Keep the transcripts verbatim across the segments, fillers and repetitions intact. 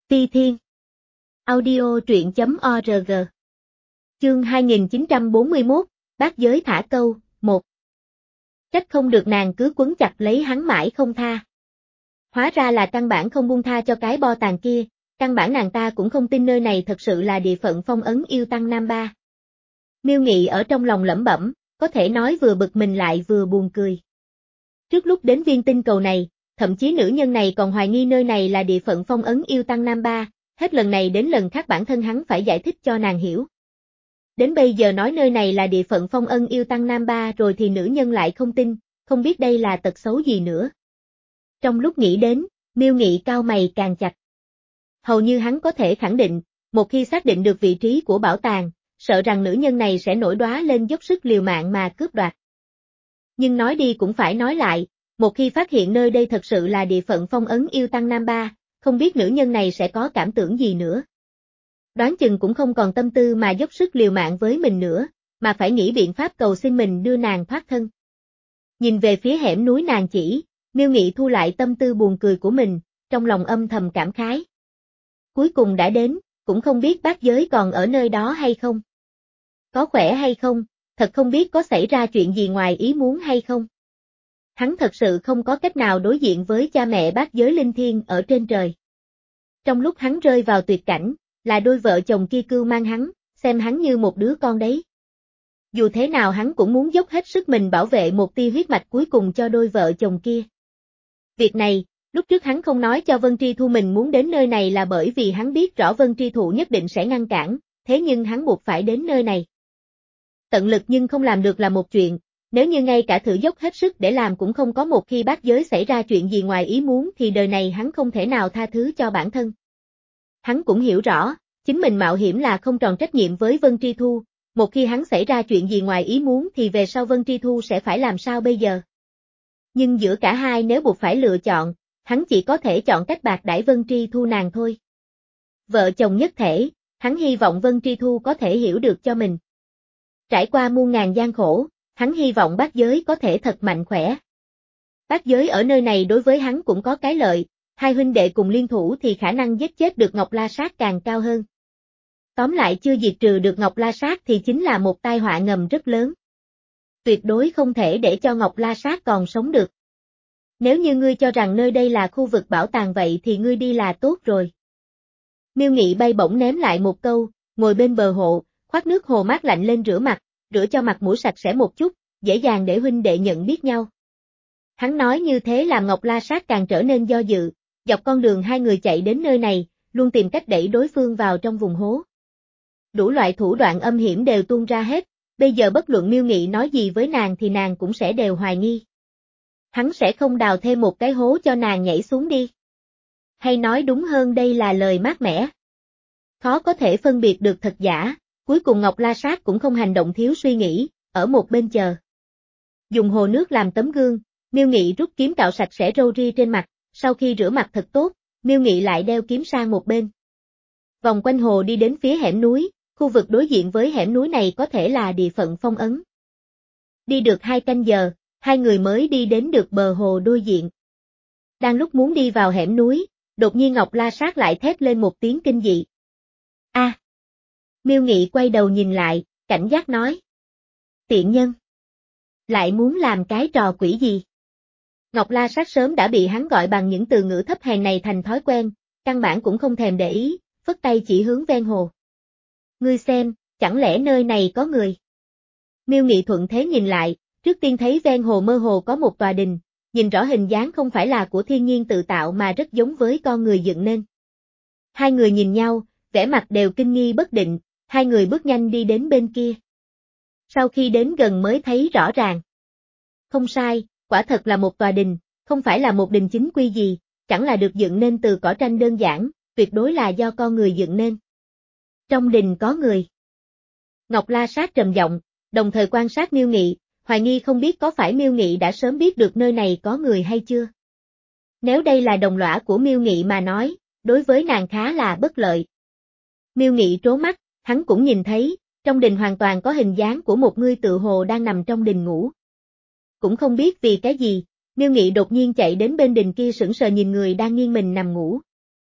Ti Thiên. Audio truyện chấm org. Chương hai nghìn chín trăm bốn mươi mốt, bát giới thả câu, một. Trách không được nàng cứ quấn chặt lấy hắn mãi không tha. Hóa ra là căn bản không buông tha cho cái bo tàn kia, căn bản nàng ta cũng không tin nơi này thật sự là địa phận phong ấn yêu tăng Nam Ba. Miêu Nghị ở trong lòng lẩm bẩm, có thể nói vừa bực mình lại vừa buồn cười. Trước lúc đến viên tinh cầu này, thậm chí nữ nhân này còn hoài nghi nơi này là địa phận phong ấn yêu tăng Nam Ba, hết lần này đến lần khác bản thân hắn phải giải thích cho nàng hiểu. Đến bây giờ nói nơi này là địa phận phong ấn yêu tăng Nam Ba rồi thì nữ nhân lại không tin, không biết đây là tật xấu gì nữa. Trong lúc nghĩ đến, Miêu Nghị cau mày càng chặt. Hầu như hắn có thể khẳng định, một khi xác định được vị trí của bảo tàng, sợ rằng nữ nhân này sẽ nổi đoá lên dốc sức liều mạng mà cướp đoạt. Nhưng nói đi cũng phải nói lại, một khi phát hiện nơi đây thật sự là địa phận phong ấn yêu tăng Nam Ba, không biết nữ nhân này sẽ có cảm tưởng gì nữa. Đoán chừng cũng không còn tâm tư mà dốc sức liều mạng với mình nữa, mà phải nghĩ biện pháp cầu xin mình đưa nàng thoát thân. Nhìn về phía hẻm núi nàng chỉ, Miêu Nghị thu lại tâm tư buồn cười của mình, trong lòng âm thầm cảm khái. Cuối cùng đã đến, cũng không biết bát giới còn ở nơi đó hay không. Có khỏe hay không, thật không biết có xảy ra chuyện gì ngoài ý muốn hay không. Hắn thật sự không có cách nào đối diện với cha mẹ bát giới linh thiêng ở trên trời. Trong lúc hắn rơi vào tuyệt cảnh, là đôi vợ chồng kia cưu mang hắn, xem hắn như một đứa con đấy. Dù thế nào hắn cũng muốn dốc hết sức mình bảo vệ một tia huyết mạch cuối cùng cho đôi vợ chồng kia. Việc này, lúc trước hắn không nói cho Vân Tri Thu mình muốn đến nơi này là bởi vì hắn biết rõ Vân Tri Thụ nhất định sẽ ngăn cản, thế nhưng hắn buộc phải đến nơi này. Tận lực nhưng không làm được là một chuyện, nếu như ngay cả thử dốc hết sức để làm cũng không có một khi bát giới xảy ra chuyện gì ngoài ý muốn thì đời này hắn không thể nào tha thứ cho bản thân. Hắn cũng hiểu rõ, chính mình mạo hiểm là không tròn trách nhiệm với Vân Tri Thu, một khi hắn xảy ra chuyện gì ngoài ý muốn thì về sau Vân Tri Thu sẽ phải làm sao bây giờ. Nhưng giữa cả hai nếu buộc phải lựa chọn, hắn chỉ có thể chọn cách bạc đãi Vân Tri Thu nàng thôi. Vợ chồng nhất thể, hắn hy vọng Vân Tri Thu có thể hiểu được cho mình. Trải qua muôn ngàn gian khổ, hắn hy vọng bát giới có thể thật mạnh khỏe. Bát giới ở nơi này đối với hắn cũng có cái lợi, hai huynh đệ cùng liên thủ thì khả năng giết chết được Ngọc La Sát càng cao hơn. Tóm lại chưa diệt trừ được Ngọc La Sát thì chính là một tai họa ngầm rất lớn. Tuyệt đối không thể để cho Ngọc La Sát còn sống được. Nếu như ngươi cho rằng nơi đây là khu vực bảo tàng vậy thì ngươi đi là tốt rồi. Miêu Nghị bay bổng ném lại một câu, ngồi bên bờ hồ, khoát nước hồ mát lạnh lên rửa mặt, rửa cho mặt mũi sạch sẽ một chút, dễ dàng để huynh đệ nhận biết nhau. Hắn nói như thế làm Ngọc La Sát càng trở nên do dự, dọc con đường hai người chạy đến nơi này, luôn tìm cách đẩy đối phương vào trong vùng hố. Đủ loại thủ đoạn âm hiểm đều tuôn ra hết, bây giờ bất luận Miêu Nghị nói gì với nàng thì nàng cũng sẽ đều hoài nghi. Hắn sẽ không đào thêm một cái hố cho nàng nhảy xuống đi. Hay nói đúng hơn đây là lời mát mẻ. Khó có thể phân biệt được thật giả, cuối cùng Ngọc La Sát cũng không hành động thiếu suy nghĩ, ở một bên chờ. Dùng hồ nước làm tấm gương, Miêu Nghị rút kiếm cạo sạch sẽ râu ria trên mặt, sau khi rửa mặt thật tốt, Miêu Nghị lại đeo kiếm sang một bên. Vòng quanh hồ đi đến phía hẻm núi, khu vực đối diện với hẻm núi này có thể là địa phận phong ấn. Đi được hai canh giờ, hai người mới đi đến được bờ hồ đối diện. Đang lúc muốn đi vào hẻm núi, đột nhiên Ngọc La Sát lại thét lên một tiếng kinh dị. A! À. Miêu Nghị quay đầu nhìn lại, cảnh giác nói. Tiện nhân! Lại muốn làm cái trò quỷ gì? Ngọc La Sát sớm đã bị hắn gọi bằng những từ ngữ thấp hèn này thành thói quen, căn bản cũng không thèm để ý, phất tay chỉ hướng ven hồ. Ngươi xem, chẳng lẽ nơi này có người? Miêu Nghị thuận thế nhìn lại, trước tiên thấy ven hồ mơ hồ có một tòa đình, nhìn rõ hình dáng không phải là của thiên nhiên tự tạo mà rất giống với con người dựng nên. Hai người nhìn nhau, vẻ mặt đều kinh nghi bất định, hai người bước nhanh đi đến bên kia. Sau khi đến gần mới thấy rõ ràng. Không sai, quả thật là một tòa đình, không phải là một đình chính quy gì, chẳng là được dựng nên từ cỏ tranh đơn giản, tuyệt đối là do con người dựng nên. Trong đình có người. Ngọc La Sát trầm giọng, đồng thời quan sát Miêu Nghị, hoài nghi không biết có phải Miêu Nghị đã sớm biết được nơi này có người hay chưa. Nếu đây là đồng lõa của Miêu Nghị mà nói, đối với nàng khá là bất lợi. Miêu Nghị trố mắt, hắn cũng nhìn thấy, trong đình hoàn toàn có hình dáng của một người tự hồ đang nằm trong đình ngủ. Cũng không biết vì cái gì, Miêu Nghị đột nhiên chạy đến bên đình kia sững sờ nhìn người đang nghiêng mình nằm ngủ.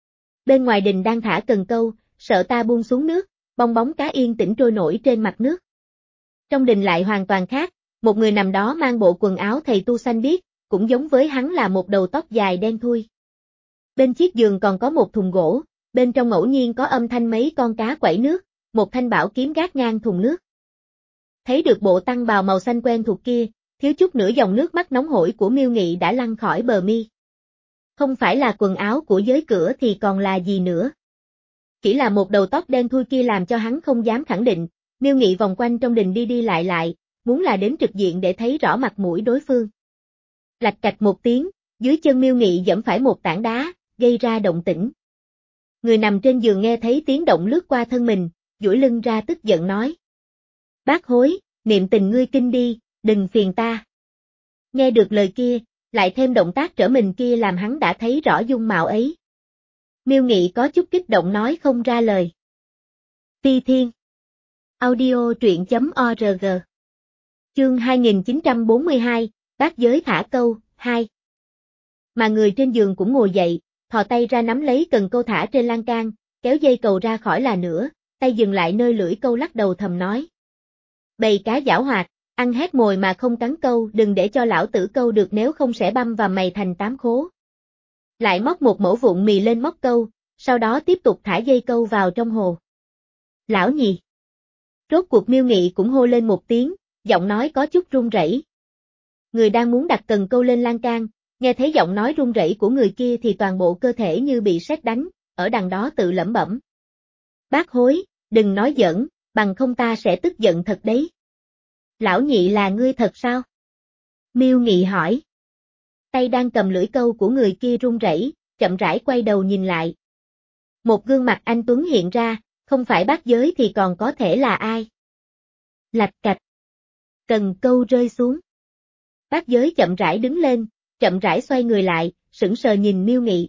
Bên ngoài đình đang thả cần câu, sợ ta buông xuống nước, bong bóng cá yên tĩnh trôi nổi trên mặt nước. Trong đình lại hoàn toàn khác, một người nằm đó mang bộ quần áo thầy tu xanh biếc, cũng giống với hắn là một đầu tóc dài đen thui. Bên chiếc giường còn có một thùng gỗ, bên trong ngẫu nhiên có âm thanh mấy con cá quẩy nước, một thanh bảo kiếm gác ngang thùng nước. Thấy được bộ tăng bào màu xanh quen thuộc kia, thiếu chút nữa dòng nước mắt nóng hổi của Miêu Nghị đã lăn khỏi bờ mi. Không phải là quần áo của giới cửa thì còn là gì nữa. Chỉ là một đầu tóc đen thui kia làm cho hắn không dám khẳng định. Miêu Nghị vòng quanh trong đình đi đi lại lại, muốn là đến trực diện để thấy rõ mặt mũi đối phương. Lạch cạch một tiếng, dưới chân Miêu Nghị giẫm phải một tảng đá, gây ra động tĩnh. Người nằm trên giường nghe thấy tiếng động lướt qua thân mình, duỗi lưng ra tức giận nói. Bác Hối, niệm tình ngươi kinh đi, đừng phiền ta. Nghe được lời kia, lại thêm động tác trở mình kia làm hắn đã thấy rõ dung mạo ấy. Miêu Nghị có chút kích động nói không ra lời. Phi Thiên Audio truyện chấm org Chương hai nghìn chín trăm bốn mươi hai, Bát giới thả câu, hai. Mà người trên giường cũng ngồi dậy, thò tay ra nắm lấy cần câu thả trên lan can, kéo dây cầu ra khỏi là nữa, tay dừng lại nơi lưỡi câu lắc đầu thầm nói. Bầy cá giảo hoạt, ăn hết mồi mà không cắn câu, đừng để cho lão tử câu được nếu không sẽ băm và mày thành tám khố. Lại móc một mẩu vụn mì lên móc câu, sau đó tiếp tục thả dây câu vào trong hồ. Lão nhì. Rốt cuộc Miêu Nghị cũng hô lên một tiếng, giọng nói có chút run rẩy. Người đang muốn đặt cần câu lên lan can, nghe thấy giọng nói run rẩy của người kia thì toàn bộ cơ thể như bị sét đánh, ở đằng đó tự lẩm bẩm. Bác Hối, đừng nói giỡn, bằng không ta sẽ tức giận thật đấy. Lão nhị là ngươi thật sao? Miêu Nghị hỏi. Tay đang cầm lưỡi câu của người kia run rẩy, chậm rãi quay đầu nhìn lại. Một gương mặt anh tuấn hiện ra, không phải bát giới thì còn có thể là ai? Lạch cạch. Cần câu rơi xuống. Bát giới chậm rãi đứng lên, chậm rãi xoay người lại, sững sờ nhìn Miêu Nghị.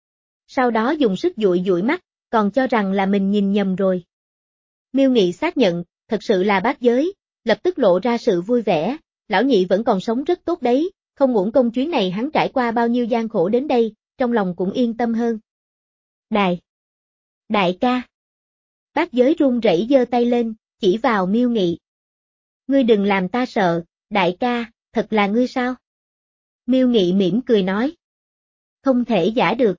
Sau đó dùng sức dụi dụi mắt, còn cho rằng là mình nhìn nhầm rồi. Miêu Nghị xác nhận, thật sự là bát giới, lập tức lộ ra sự vui vẻ, lão nhị vẫn còn sống rất tốt đấy, không uổng công chuyến này hắn trải qua bao nhiêu gian khổ đến đây, trong lòng cũng yên tâm hơn. Đại! Đại ca! Bát giới run rẩy giơ tay lên, chỉ vào Miêu Nghị. Ngươi đừng làm ta sợ, đại ca, thật là ngươi sao? Miêu Nghị mỉm cười nói. Không thể giả được.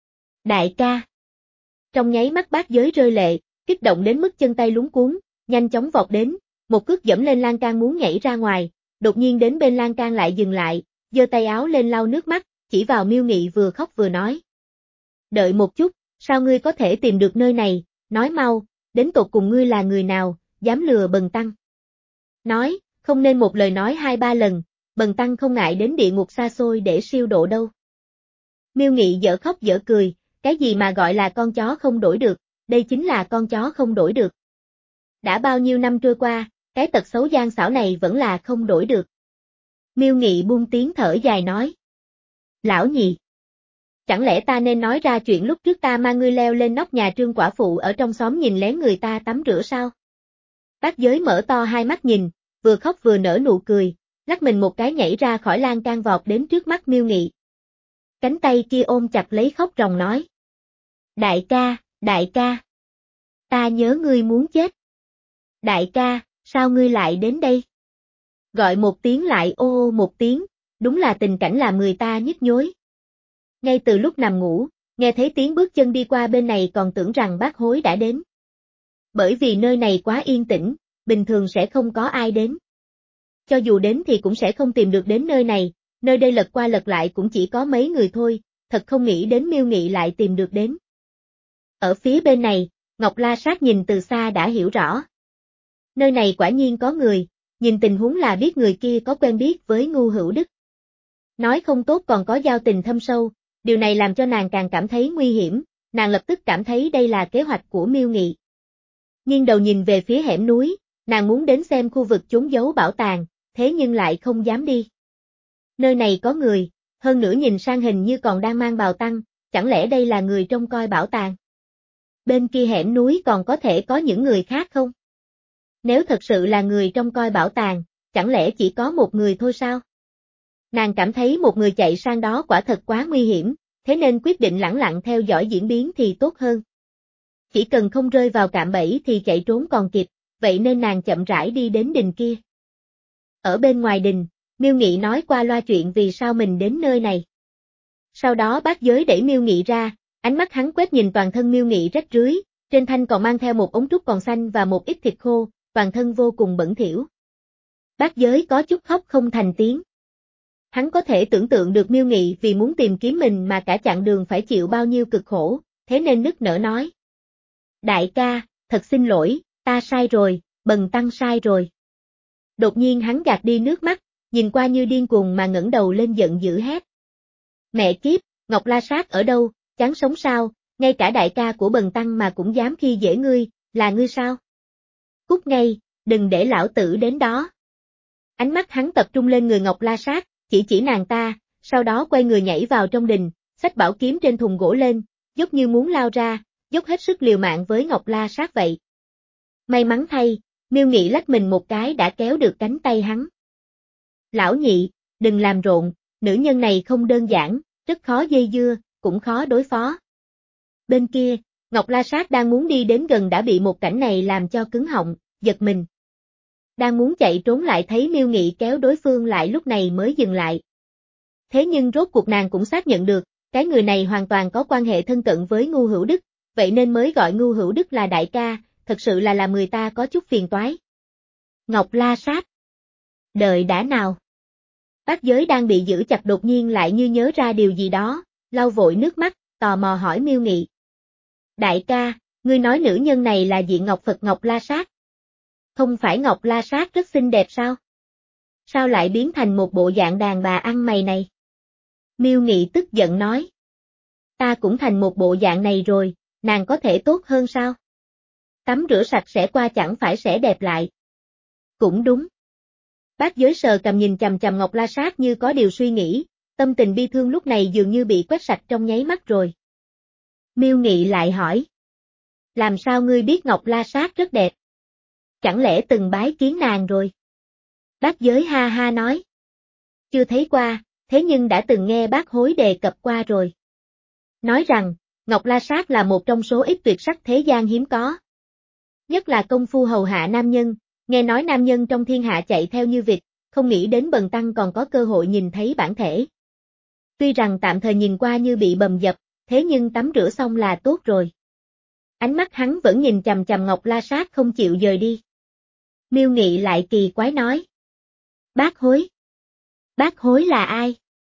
Đại ca! Trong nháy mắt bát giới rơi lệ, kích động đến mức chân tay luống cuống, nhanh chóng vọt đến, một cước dẫm lên lan can muốn nhảy ra ngoài, đột nhiên đến bên lan can lại dừng lại, giơ tay áo lên lau nước mắt, chỉ vào Miêu Nghị vừa khóc vừa nói. Đợi một chút, sao ngươi có thể tìm được nơi này, nói mau, đến tột cùng ngươi là người nào, dám lừa Bần Tăng. Nói, không nên một lời nói hai ba lần, Bần Tăng không ngại đến địa ngục xa xôi để siêu độ đâu. Miêu Nghị dở khóc dở cười, cái gì mà gọi là con chó không đổi được, đây chính là con chó không đổi được. Đã bao nhiêu năm trôi qua, cái tật xấu gian xảo này vẫn là không đổi được. Miêu Nghị buông tiếng thở dài nói. Lão nhị. Chẳng lẽ ta nên nói ra chuyện lúc trước ta mang ngươi leo lên nóc nhà Trương quả phụ ở trong xóm nhìn lén người ta tắm rửa sao? Bát giới mở to hai mắt nhìn, vừa khóc vừa nở nụ cười, lắc mình một cái nhảy ra khỏi lan can vọt đến trước mắt Miêu Nghị. Cánh tay kia ôm chặt lấy khóc ròng nói. Đại ca, đại ca. Ta nhớ ngươi muốn chết. Đại ca, sao ngươi lại đến đây? Gọi một tiếng lại ô ô một tiếng, đúng là tình cảnh làm người ta nhức nhối. Ngay từ lúc nằm ngủ, nghe thấy tiếng bước chân đi qua bên này còn tưởng rằng bác Hối đã đến. Bởi vì nơi này quá yên tĩnh, bình thường sẽ không có ai đến. Cho dù đến thì cũng sẽ không tìm được đến nơi này, nơi đây lật qua lật lại cũng chỉ có mấy người thôi, thật không nghĩ đến Miêu Nghị lại tìm được đến. Ở phía bên này, Ngọc La Sát nhìn từ xa đã hiểu rõ. Nơi này quả nhiên có người, nhìn tình huống là biết người kia có quen biết với Ngu Hữu Đức. Nói không tốt còn có giao tình thâm sâu, điều này làm cho nàng càng cảm thấy nguy hiểm, nàng lập tức cảm thấy đây là kế hoạch của Miêu Nghị. Nhưng đầu nhìn về phía hẻm núi, nàng muốn đến xem khu vực chốn giấu bảo tàng, thế nhưng lại không dám đi. Nơi này có người, hơn nữa nhìn sang hình như còn đang mang bào tăng, chẳng lẽ đây là người trông coi bảo tàng? Bên kia hẻm núi còn có thể có những người khác không? Nếu thật sự là người trông coi bảo tàng, chẳng lẽ chỉ có một người thôi sao? Nàng cảm thấy một người chạy sang đó quả thật quá nguy hiểm, thế nên quyết định lẳng lặng theo dõi diễn biến thì tốt hơn. Chỉ cần không rơi vào cạm bẫy thì chạy trốn còn kịp, vậy nên nàng chậm rãi đi đến đình kia. Ở bên ngoài đình, Miêu Nghị nói qua loa chuyện vì sao mình đến nơi này. Sau đó Bác Giới đẩy Miêu Nghị ra, ánh mắt hắn quét nhìn toàn thân Miêu Nghị rách rưới, trên thanh còn mang theo một ống trúc còn xanh và một ít thịt khô, toàn thân vô cùng bẩn thỉu. Bác Giới có chút khóc không thành tiếng. Hắn có thể tưởng tượng được Miêu Nghị vì muốn tìm kiếm mình mà cả chặng đường phải chịu bao nhiêu cực khổ, thế nên nức nở nói. Đại ca, thật xin lỗi, ta sai rồi, Bần tăng sai rồi. Đột nhiên hắn gạt đi nước mắt, nhìn qua như điên cuồng mà ngẩng đầu lên giận dữ hét. Mẹ kiếp, Ngọc La Sát ở đâu, chán sống sao, ngay cả đại ca của Bần tăng mà cũng dám khi dễ ngươi, là ngươi sao? Cút ngay, đừng để lão tử đến đó. Ánh mắt hắn tập trung lên người Ngọc La Sát, chỉ chỉ nàng ta, sau đó quay người nhảy vào trong đình, xách bảo kiếm trên thùng gỗ lên, dốc như muốn lao ra, dốc hết sức liều mạng với Ngọc La Sát vậy. May mắn thay, Miêu Nghị lách mình một cái đã kéo được cánh tay hắn. Lão nhị, đừng làm rộn, nữ nhân này không đơn giản, rất khó dây dưa, cũng khó đối phó. Bên kia, Ngọc La Sát đang muốn đi đến gần đã bị một cảnh này làm cho cứng họng, giật mình. Đang muốn chạy trốn lại thấy Miêu Nghị kéo đối phương lại lúc này mới dừng lại. Thế nhưng rốt cuộc nàng cũng xác nhận được, cái người này hoàn toàn có quan hệ thân cận với Ngưu Hữu Đức, vậy nên mới gọi Ngưu Hữu Đức là đại ca, thật sự là làm người ta có chút phiền toái. Ngọc La Sát. Đợi đã nào. Bác Giới đang bị giữ chặt đột nhiên lại như nhớ ra điều gì đó, lau vội nước mắt, tò mò hỏi Miêu Nghị. Đại ca, ngươi nói nữ nhân này là diện Ngọc Phật Ngọc La Sát. Không phải Ngọc La Sát rất xinh đẹp sao? Sao lại biến thành một bộ dạng đàn bà ăn mày này? Miêu Nghị tức giận nói. Ta cũng thành một bộ dạng này rồi, nàng có thể tốt hơn sao? Tắm rửa sạch sẽ qua chẳng phải sẽ đẹp lại. Cũng đúng. Bác Giới sờ cầm nhìn chằm chằm Ngọc La Sát như có điều suy nghĩ, tâm tình bi thương lúc này dường như bị quét sạch trong nháy mắt rồi. Miêu Nghị lại hỏi. Làm sao ngươi biết Ngọc La Sát rất đẹp? Chẳng lẽ từng bái kiến nàng rồi? Bác Giới ha ha nói. Chưa thấy qua, thế nhưng đã từng nghe bác Hối đề cập qua rồi. Nói rằng, Ngọc La Sát là một trong số ít tuyệt sắc thế gian hiếm có. Nhất là công phu hầu hạ nam nhân, nghe nói nam nhân trong thiên hạ chạy theo như vịt, không nghĩ đến Bần tăng còn có cơ hội nhìn thấy bản thể. Tuy rằng tạm thời nhìn qua như bị bầm dập, thế nhưng tắm rửa xong là tốt rồi. Ánh mắt hắn vẫn nhìn chằm chằm Ngọc La Sát không chịu dời đi. Miêu Nghị lại kỳ quái nói. Bác Hối. Bác Hối là ai?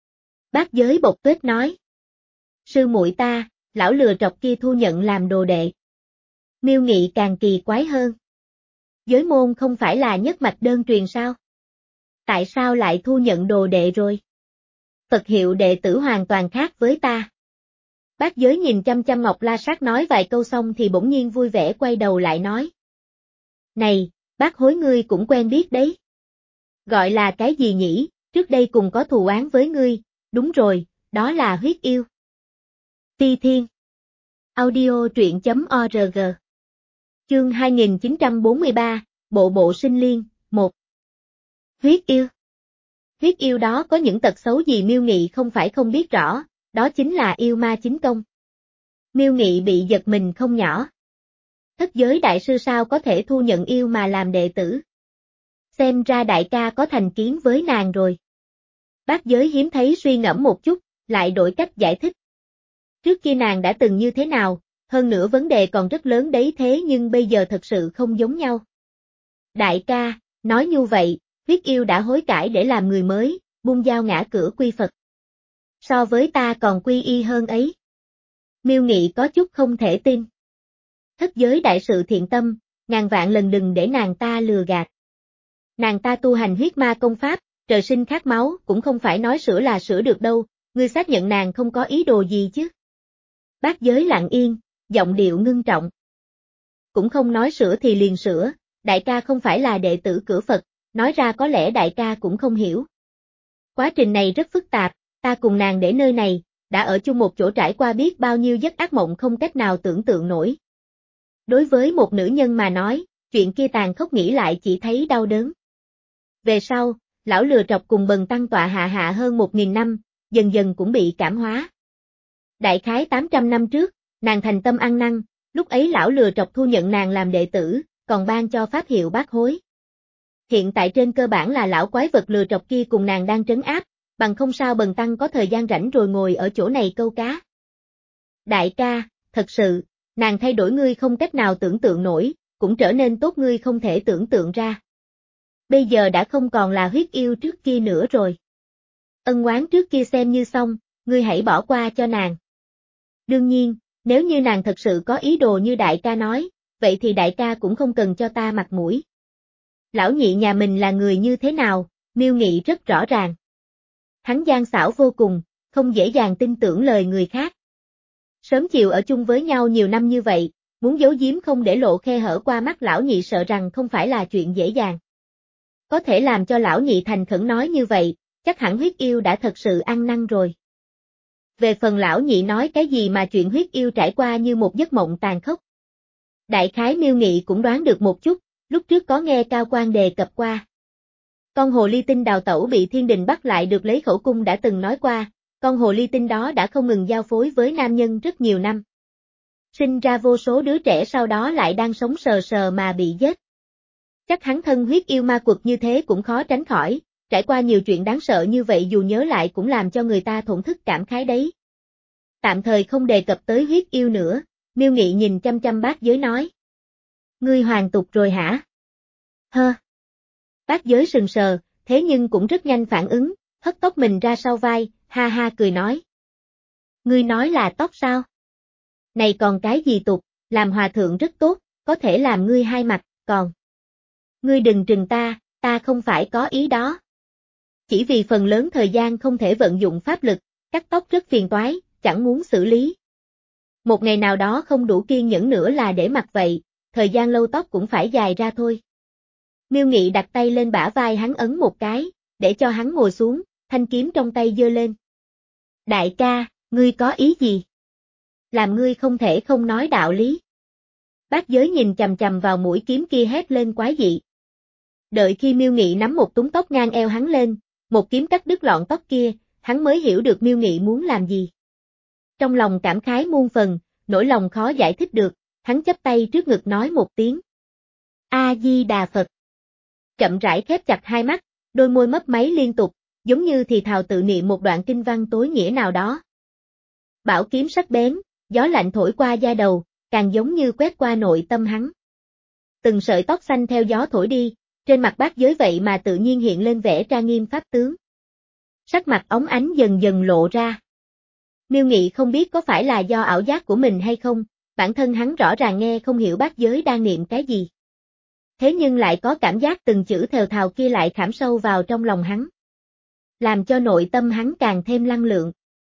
Bác Giới bộc tuếch nói. Sư muội ta, lão lừa trọc kia thu nhận làm đồ đệ. Miêu Nghị càng kỳ quái hơn. Giới môn không phải là nhất mạch đơn truyền sao? Tại sao lại thu nhận đồ đệ rồi? Phật hiệu đệ tử hoàn toàn khác với ta. Bác Giới nhìn chăm chăm Ngọc La Sát nói vài câu xong thì bỗng nhiên vui vẻ quay đầu lại nói. Này, bác Hối ngươi cũng quen biết đấy. Gọi là cái gì nhỉ, trước đây cùng có thù oán với ngươi, đúng rồi, đó là huyết yêu. Ti Thiên. Audio truyện chấm org. Chương hai nghìn chín trăm bốn mươi ba, Bộ bộ sinh liên, một. Huyết yêu. Huyết yêu đó có những tật xấu gì Miêu Nghị không phải không biết rõ, đó chính là yêu ma chính công. Miêu Nghị bị giật mình không nhỏ. Thất giới đại sư sao có thể thu nhận yêu mà làm đệ tử? Xem ra đại ca có thành kiến với nàng rồi. Bác Giới hiếm thấy suy ngẫm một chút, lại đổi cách giải thích. Trước kia nàng đã từng như thế nào, hơn nữa vấn đề còn rất lớn đấy thế nhưng bây giờ thật sự không giống nhau. Đại ca, nói như vậy, huyết yêu đã hối cải để làm người mới, buông dao ngã cửa quy Phật. So với ta còn quy y hơn ấy. Miêu Nghị có chút không thể tin. Thất giới đại sự thiện tâm, ngàn vạn lần đừng để nàng ta lừa gạt. Nàng ta tu hành huyết ma công pháp, trời sinh khát máu, cũng không phải nói sửa là sửa được đâu, ngươi xác nhận nàng không có ý đồ gì chứ. Bác Giới lặng yên, giọng điệu ngưng trọng. Cũng không nói sửa thì liền sửa, đại ca không phải là đệ tử cửa Phật, nói ra có lẽ đại ca cũng không hiểu. Quá trình này rất phức tạp, ta cùng nàng để nơi này, đã ở chung một chỗ trải qua biết bao nhiêu giấc ác mộng không cách nào tưởng tượng nổi. Đối với một nữ nhân mà nói, chuyện kia tàn khốc nghĩ lại chỉ thấy đau đớn. Về sau, lão lừa trọc cùng Bần tăng tọa hạ hạ hơn một nghìn năm, dần dần cũng bị cảm hóa. Đại khái tám trăm năm trước, nàng thành tâm ăn năn, lúc ấy lão lừa trọc thu nhận nàng làm đệ tử, còn ban cho pháp hiệu bát hối. Hiện tại trên cơ bản là lão quái vật lừa trọc kia cùng nàng đang trấn áp, bằng không sao bần tăng có thời gian rảnh rồi ngồi ở chỗ này câu cá. Đại ca, thật sự, nàng thay đổi ngươi không cách nào tưởng tượng nổi, cũng trở nên tốt ngươi không thể tưởng tượng ra. Bây giờ đã không còn là huyết yêu trước kia nữa rồi. Ân oán trước kia xem như xong, ngươi hãy bỏ qua cho nàng. Đương nhiên, nếu như nàng thật sự có ý đồ như đại ca nói, vậy thì đại ca cũng không cần cho ta mặt mũi. Lão nhị nhà mình là người như thế nào, Miêu Nghị rất rõ ràng. Hắn gian xảo vô cùng, không dễ dàng tin tưởng lời người khác. Sớm chiều ở chung với nhau nhiều năm như vậy, muốn giấu giếm không để lộ khe hở qua mắt lão nhị sợ rằng không phải là chuyện dễ dàng. Có thể làm cho lão nhị thành khẩn nói như vậy, chắc hẳn huyết yêu đã thật sự ăn năn rồi. Về phần lão nhị nói cái gì mà chuyện huyết yêu trải qua như một giấc mộng tàn khốc. Đại khái Miêu Nghị cũng đoán được một chút, lúc trước có nghe Cao Quan đề cập qua. Con hồ ly tinh đào tẩu bị thiên đình bắt lại được lấy khẩu cung đã từng nói qua, con hồ ly tinh đó đã không ngừng giao phối với nam nhân rất nhiều năm. Sinh ra vô số đứa trẻ sau đó lại đang sống sờ sờ mà bị giết. Chắc hắn thân huyết yêu ma quật như thế cũng khó tránh khỏi, trải qua nhiều chuyện đáng sợ như vậy dù nhớ lại cũng làm cho người ta thổn thức cảm khái đấy. Tạm thời không đề cập tới huyết yêu nữa, Miêu Nghị nhìn chăm chăm Bát Giới nói. Ngươi hoàn tục rồi hả? Hơ. Bát Giới sừng sờ, thế nhưng cũng rất nhanh phản ứng, hất tóc mình ra sau vai, ha ha cười nói. Ngươi nói là tóc sao? Này còn cái gì tục, làm hòa thượng rất tốt, có thể làm ngươi hai mặt, còn. Ngươi đừng trừng ta, ta không phải có ý đó. Chỉ vì phần lớn thời gian không thể vận dụng pháp lực, cắt tóc rất phiền toái, chẳng muốn xử lý. Một ngày nào đó không đủ kiên nhẫn nữa là để mặc vậy, thời gian lâu tóc cũng phải dài ra thôi. Miêu Nghị đặt tay lên bả vai hắn ấn một cái, để cho hắn ngồi xuống, thanh kiếm trong tay giơ lên. Đại ca, ngươi có ý gì? Làm ngươi không thể không nói đạo lý. Bát Giới nhìn chằm chằm vào mũi kiếm kia hét lên quái dị. Đợi khi Miêu Nghị nắm một túm tóc ngang eo hắn lên, một kiếm cắt đứt lọn tóc kia, hắn mới hiểu được Miêu Nghị muốn làm gì. Trong lòng cảm khái muôn phần, nỗi lòng khó giải thích được, hắn chắp tay trước ngực nói một tiếng. A-di-đà Phật. Chậm rãi khép chặt hai mắt, đôi môi mấp máy liên tục, giống như thì thào tự niệm một đoạn kinh văn tối nghĩa nào đó. Bảo kiếm sắc bén, gió lạnh thổi qua da đầu, càng giống như quét qua nội tâm hắn. Từng sợi tóc xanh theo gió thổi đi, trên mặt Bát Giới vậy mà tự nhiên hiện lên vẻ trang nghiêm pháp tướng. Sắc mặt óng ánh dần dần lộ ra. Miêu Nghị không biết có phải là do ảo giác của mình hay không, bản thân hắn rõ ràng nghe không hiểu Bát Giới đang niệm cái gì. Thế nhưng lại có cảm giác từng chữ thều thào kia lại khảm sâu vào trong lòng hắn. Làm cho nội tâm hắn càng thêm năng lượng.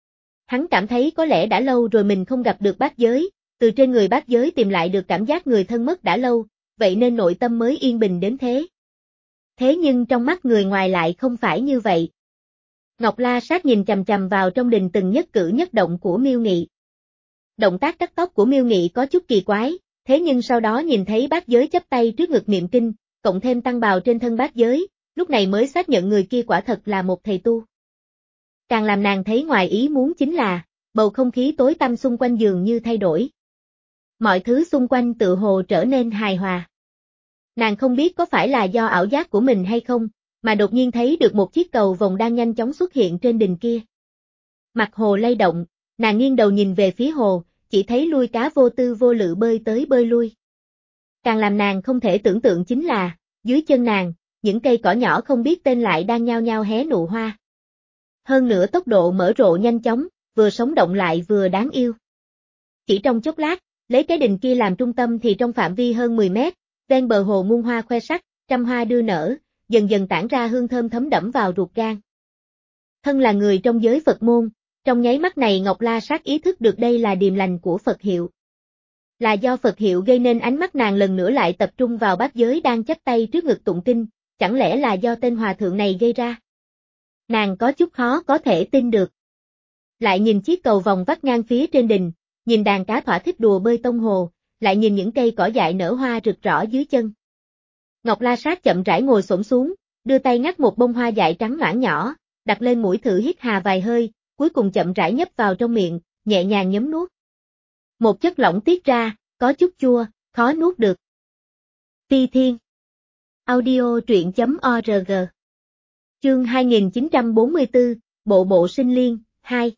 Hắn cảm thấy có lẽ đã lâu rồi mình không gặp được Bát Giới, từ trên người Bát Giới tìm lại được cảm giác người thân mất đã lâu, vậy nên nội tâm mới yên bình đến thế. Thế nhưng trong mắt người ngoài lại không phải như vậy. Ngọc La Sát nhìn chằm chằm vào trong đình từng nhất cử nhất động của Miêu Nghị. Động tác cắt tóc của Miêu Nghị có chút kỳ quái, thế nhưng sau đó nhìn thấy Bát Giới chắp tay trước ngực niệm kinh, cộng thêm tăng bào trên thân Bát Giới, lúc này mới xác nhận người kia quả thật là một thầy tu. Càng làm nàng thấy ngoài ý muốn chính là, bầu không khí tối tăm xung quanh dường như thay đổi. Mọi thứ xung quanh tự hồ trở nên hài hòa. Nàng không biết có phải là do ảo giác của mình hay không, mà đột nhiên thấy được một chiếc cầu vồng đang nhanh chóng xuất hiện trên đình kia. Mặt hồ lay động, nàng nghiêng đầu nhìn về phía hồ, chỉ thấy lui cá vô tư vô lự bơi tới bơi lui. Càng làm nàng không thể tưởng tượng chính là, dưới chân nàng, những cây cỏ nhỏ không biết tên lại đang nhao nhao hé nụ hoa. Hơn nữa tốc độ mở rộ nhanh chóng, vừa sống động lại vừa đáng yêu. Chỉ trong chốc lát, lấy cái đình kia làm trung tâm thì trong phạm vi hơn mười mét, ven bờ hồ muôn hoa khoe sắc, trăm hoa đưa nở, dần dần tản ra hương thơm thấm đẫm vào ruột gan. Thân là người trong giới Phật môn, trong nháy mắt này Ngọc La Sát ý thức được đây là điềm lành của Phật hiệu. Là do Phật hiệu gây nên ánh mắt nàng lần nữa lại tập trung vào Bát Giới đang chắp tay trước ngực tụng kinh, chẳng lẽ là do tên hòa thượng này gây ra? Nàng có chút khó có thể tin được. Lại nhìn chiếc cầu vòng vắt ngang phía trên đình, nhìn đàn cá thỏa thích đùa bơi tông hồ, lại nhìn những cây cỏ dại nở hoa rực rỡ dưới chân. Ngọc La Sát chậm rãi ngồi xổm xuống, đưa tay ngắt một bông hoa dại trắng noãn nhỏ, đặt lên mũi thử hít hà vài hơi, cuối cùng chậm rãi nhấp vào trong miệng, nhẹ nhàng nhấm nuốt. Một chất lỏng tiết ra, có chút chua, khó nuốt được. Phi Thiên. Audio truyện chấm org. Chương hai nghìn chín trăm bốn mươi tư, Bộ bộ sinh liên, hai.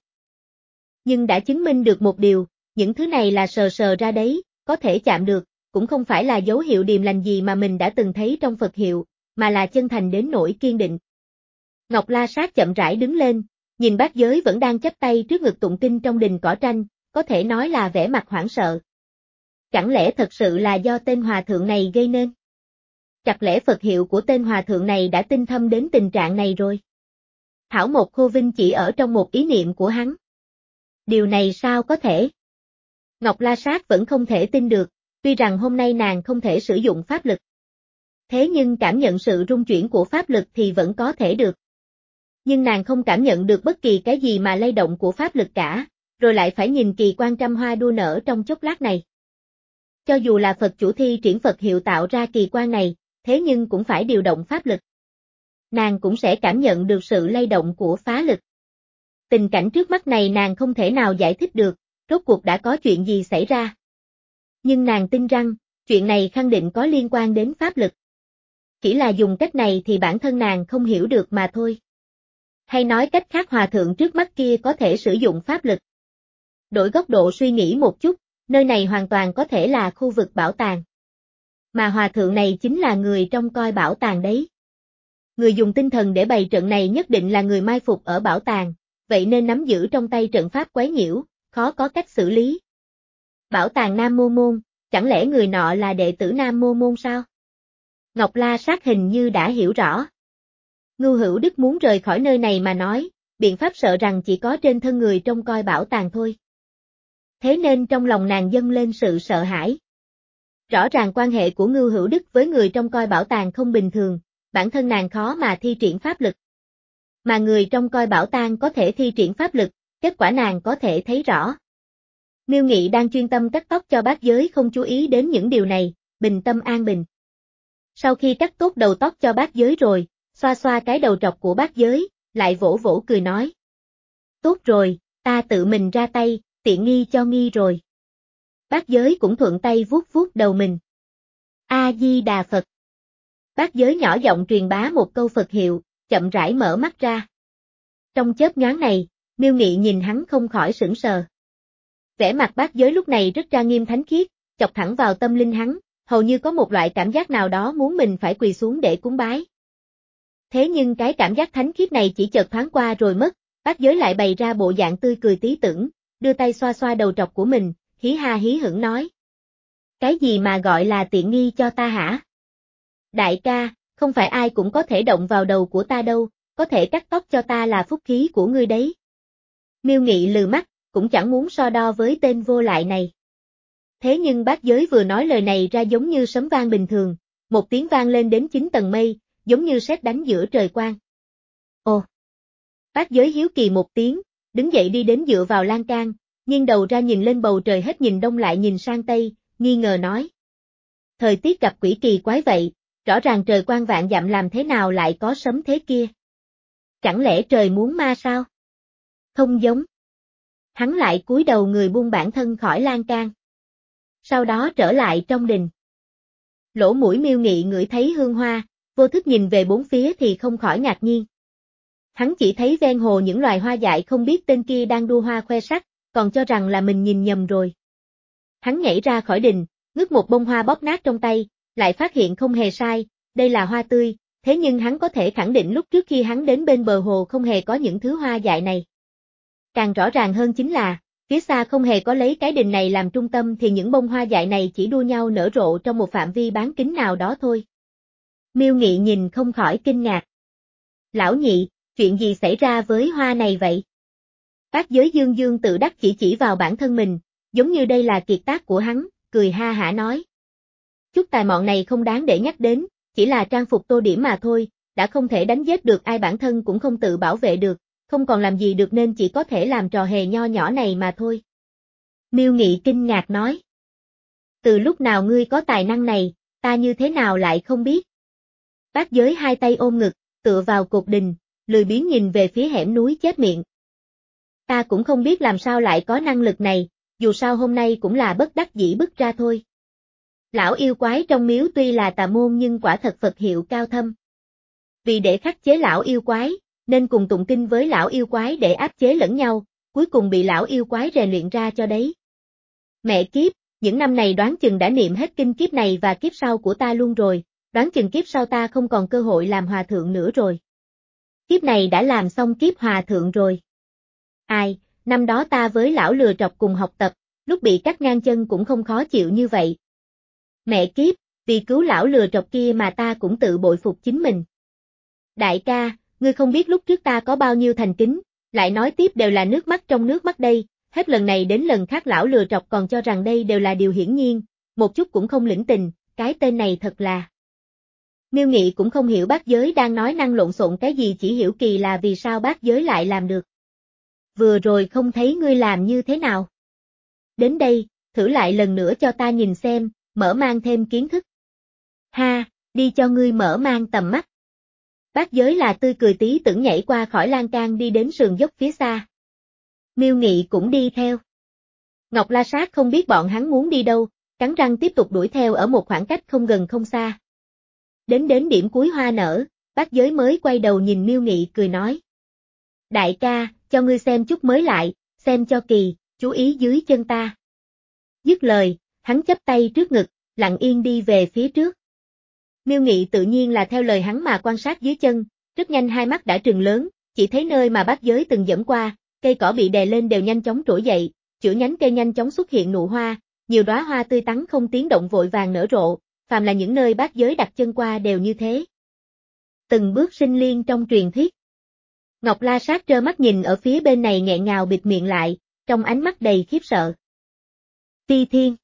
Nhưng đã chứng minh được một điều, những thứ này là sờ sờ ra đấy, có thể chạm được, cũng không phải là dấu hiệu điềm lành gì mà mình đã từng thấy trong Phật hiệu, mà là chân thành đến nỗi kiên định. Ngọc La Sát chậm rãi đứng lên, nhìn bát giới vẫn đang chắp tay trước ngực tụng kinh trong đình cỏ tranh, có thể nói là vẻ mặt hoảng sợ. Chẳng lẽ thật sự là do tên hòa thượng này gây nên? Chẳng lẽ Phật hiệu của tên hòa thượng này đã tinh thâm đến tình trạng này rồi? Thảo Mộc Khô Vinh chỉ ở trong một ý niệm của hắn. Điều này sao có thể? Ngọc La Sát vẫn không thể tin được, tuy rằng hôm nay nàng không thể sử dụng pháp lực. Thế nhưng cảm nhận sự rung chuyển của pháp lực thì vẫn có thể được. Nhưng nàng không cảm nhận được bất kỳ cái gì mà lay động của pháp lực cả, rồi lại phải nhìn kỳ quan trăm hoa đua nở trong chốc lát này. Cho dù là Phật chủ thi triển Phật hiệu tạo ra kỳ quan này, thế nhưng cũng phải điều động pháp lực. Nàng cũng sẽ cảm nhận được sự lay động của phá lực. Tình cảnh trước mắt này nàng không thể nào giải thích được, rốt cuộc đã có chuyện gì xảy ra. Nhưng nàng tin rằng, chuyện này khẳng định có liên quan đến pháp lực. Chỉ là dùng cách này thì bản thân nàng không hiểu được mà thôi. Hay nói cách khác hòa thượng trước mắt kia có thể sử dụng pháp lực. Đổi góc độ suy nghĩ một chút, nơi này hoàn toàn có thể là khu vực bảo tàng. Mà hòa thượng này chính là người trông coi bảo tàng đấy. Người dùng tinh thần để bày trận này nhất định là người mai phục ở bảo tàng, vậy nên nắm giữ trong tay trận pháp quấy nhiễu, khó có cách xử lý. Bảo tàng Nam Mô Môn, chẳng lẽ người nọ là đệ tử Nam Mô Môn sao? Ngọc La Sát hình như đã hiểu rõ. Ngưu Hữu Đức muốn rời khỏi nơi này mà nói, biện pháp sợ rằng chỉ có trên thân người trông coi bảo tàng thôi. Thế nên trong lòng nàng dâng lên sự sợ hãi. Rõ ràng quan hệ của Ngưu Hữu Đức với người trông coi bảo tàng không bình thường, bản thân nàng khó mà thi triển pháp lực. Mà người trông coi bảo tàng có thể thi triển pháp lực, kết quả nàng có thể thấy rõ. Miêu Nghị đang chuyên tâm cắt tóc cho bát giới không chú ý đến những điều này, bình tâm an bình. Sau khi cắt tốt đầu tóc cho bát giới rồi, xoa xoa cái đầu trọc của bát giới, lại vỗ vỗ cười nói. Tốt rồi, ta tự mình ra tay, tiện nghi cho nghi rồi. Bát giới cũng thuận tay vuốt vuốt đầu mình. A-di-đà Phật. Bát giới nhỏ giọng truyền bá một câu Phật hiệu, chậm rãi mở mắt ra. Trong chớp nhoáng này, Miêu Nghị nhìn hắn không khỏi sững sờ. Vẻ mặt bát giới lúc này rất trang nghiêm thánh khiết, chọc thẳng vào tâm linh hắn, hầu như có một loại cảm giác nào đó muốn mình phải quỳ xuống để cúng bái. Thế nhưng cái cảm giác thánh khiết này chỉ chợt thoáng qua rồi mất, bát giới lại bày ra bộ dạng tươi cười tí tưởng, đưa tay xoa xoa đầu trọc của mình, hí ha hí hửng nói. Cái gì mà gọi là tiện nghi cho ta hả? Đại ca, không phải ai cũng có thể động vào đầu của ta đâu, có thể cắt tóc cho ta là phúc khí của ngươi đấy. Miêu Nghị lừ mắt, cũng chẳng muốn so đo với tên vô lại này. Thế nhưng bát giới vừa nói lời này ra giống như sấm vang bình thường, một tiếng vang lên đến chín tầng mây, giống như sét đánh giữa trời quang. Ồ! Bát giới hiếu kỳ một tiếng, đứng dậy đi đến dựa vào lan can, nghiêng đầu ra nhìn lên bầu trời hết nhìn đông lại nhìn sang tây, nghi ngờ nói. Thời tiết gặp quỷ kỳ quái vậy, rõ ràng trời quang vạn dặm làm thế nào lại có sấm thế kia? Chẳng lẽ trời muốn ma sao? Không giống. Hắn lại cúi đầu người buông bản thân khỏi lan can. Sau đó trở lại trong đình. Lỗ mũi Miêu Nghị ngửi thấy hương hoa, vô thức nhìn về bốn phía thì không khỏi ngạc nhiên. Hắn chỉ thấy ven hồ những loài hoa dại không biết tên kia đang đua hoa khoe sắc, còn cho rằng là mình nhìn nhầm rồi. Hắn nhảy ra khỏi đình, ngước một bông hoa bóp nát trong tay, lại phát hiện không hề sai, đây là hoa tươi, thế nhưng hắn có thể khẳng định lúc trước khi hắn đến bên bờ hồ không hề có những thứ hoa dại này. Càng rõ ràng hơn chính là, phía xa không hề có lấy cái đình này làm trung tâm thì những bông hoa dại này chỉ đua nhau nở rộ trong một phạm vi bán kính nào đó thôi. Miêu Nghị nhìn không khỏi kinh ngạc. Lão nhị, chuyện gì xảy ra với hoa này vậy? Bát giới dương dương tự đắc chỉ chỉ vào bản thân mình, giống như đây là kiệt tác của hắn, cười ha hả nói. Chút tài mọn này không đáng để nhắc đến, chỉ là trang phục tô điểm mà thôi, đã không thể đánh giết được ai bản thân cũng không tự bảo vệ được, không còn làm gì được nên chỉ có thể làm trò hề nho nhỏ này mà thôi. Miêu Nghị kinh ngạc nói. Từ lúc nào ngươi có tài năng này, ta như thế nào lại không biết? Bát giới hai tay ôm ngực, tựa vào cột đình, lười biếng nhìn về phía hẻm núi chết miệng. Ta cũng không biết làm sao lại có năng lực này, dù sao hôm nay cũng là bất đắc dĩ bức ra thôi. Lão yêu quái trong miếu tuy là tà môn nhưng quả thật Phật hiệu cao thâm. Vì để khắc chế lão yêu quái, nên cùng tụng kinh với lão yêu quái để áp chế lẫn nhau, cuối cùng bị lão yêu quái rèn luyện ra cho đấy. Mẹ kiếp, những năm này đoán chừng đã niệm hết kinh kiếp này và kiếp sau của ta luôn rồi, đoán chừng kiếp sau ta không còn cơ hội làm hòa thượng nữa rồi. Kiếp này đã làm xong kiếp hòa thượng rồi. Ai, năm đó ta với lão lừa trọc cùng học tập, lúc bị cắt ngang chân cũng không khó chịu như vậy. Mẹ kiếp, vì cứu lão lừa trọc kia mà ta cũng tự bội phục chính mình. Đại ca, ngươi không biết lúc trước ta có bao nhiêu thành kính, lại nói tiếp đều là nước mắt trong nước mắt đây, hết lần này đến lần khác lão lừa trọc còn cho rằng đây đều là điều hiển nhiên, một chút cũng không lĩnh tình, cái tên này thật là. Miêu Nghị cũng không hiểu bác giới đang nói năng lộn xộn cái gì, chỉ hiểu kỳ là vì sao bác giới lại làm được. Vừa rồi không thấy ngươi làm như thế nào. Đến đây, thử lại lần nữa cho ta nhìn xem, mở mang thêm kiến thức. Ha, đi cho ngươi mở mang tầm mắt. Bác giới là tươi cười tí tưởng nhảy qua khỏi lan can đi đến sườn dốc phía xa. Miêu Nghị cũng đi theo. Ngọc La Sát không biết bọn hắn muốn đi đâu, cắn răng tiếp tục đuổi theo ở một khoảng cách không gần không xa. Đến đến điểm cuối hoa nở, bác giới mới quay đầu nhìn Miêu Nghị cười nói. Đại ca, cho ngươi xem chút mới lại, xem cho kỳ, chú ý dưới chân ta. Dứt lời, hắn chắp tay trước ngực, lặng yên đi về phía trước. Miêu Nghị tự nhiên là theo lời hắn mà quan sát dưới chân, rất nhanh hai mắt đã trừng lớn, chỉ thấy nơi mà bác giới từng dẫm qua, cây cỏ bị đè lên đều nhanh chóng trỗi dậy, chữa nhánh cây nhanh chóng xuất hiện nụ hoa, nhiều đóa hoa tươi tắn không tiếng động vội vàng nở rộ, phàm là những nơi bác giới đặt chân qua đều như thế. Từng bước sinh liên trong truyền thuyết. Ngọc La Sát trơ mắt nhìn ở phía bên này nghẹn ngào bịt miệng lại, trong ánh mắt đầy khiếp sợ. Phi Thiên.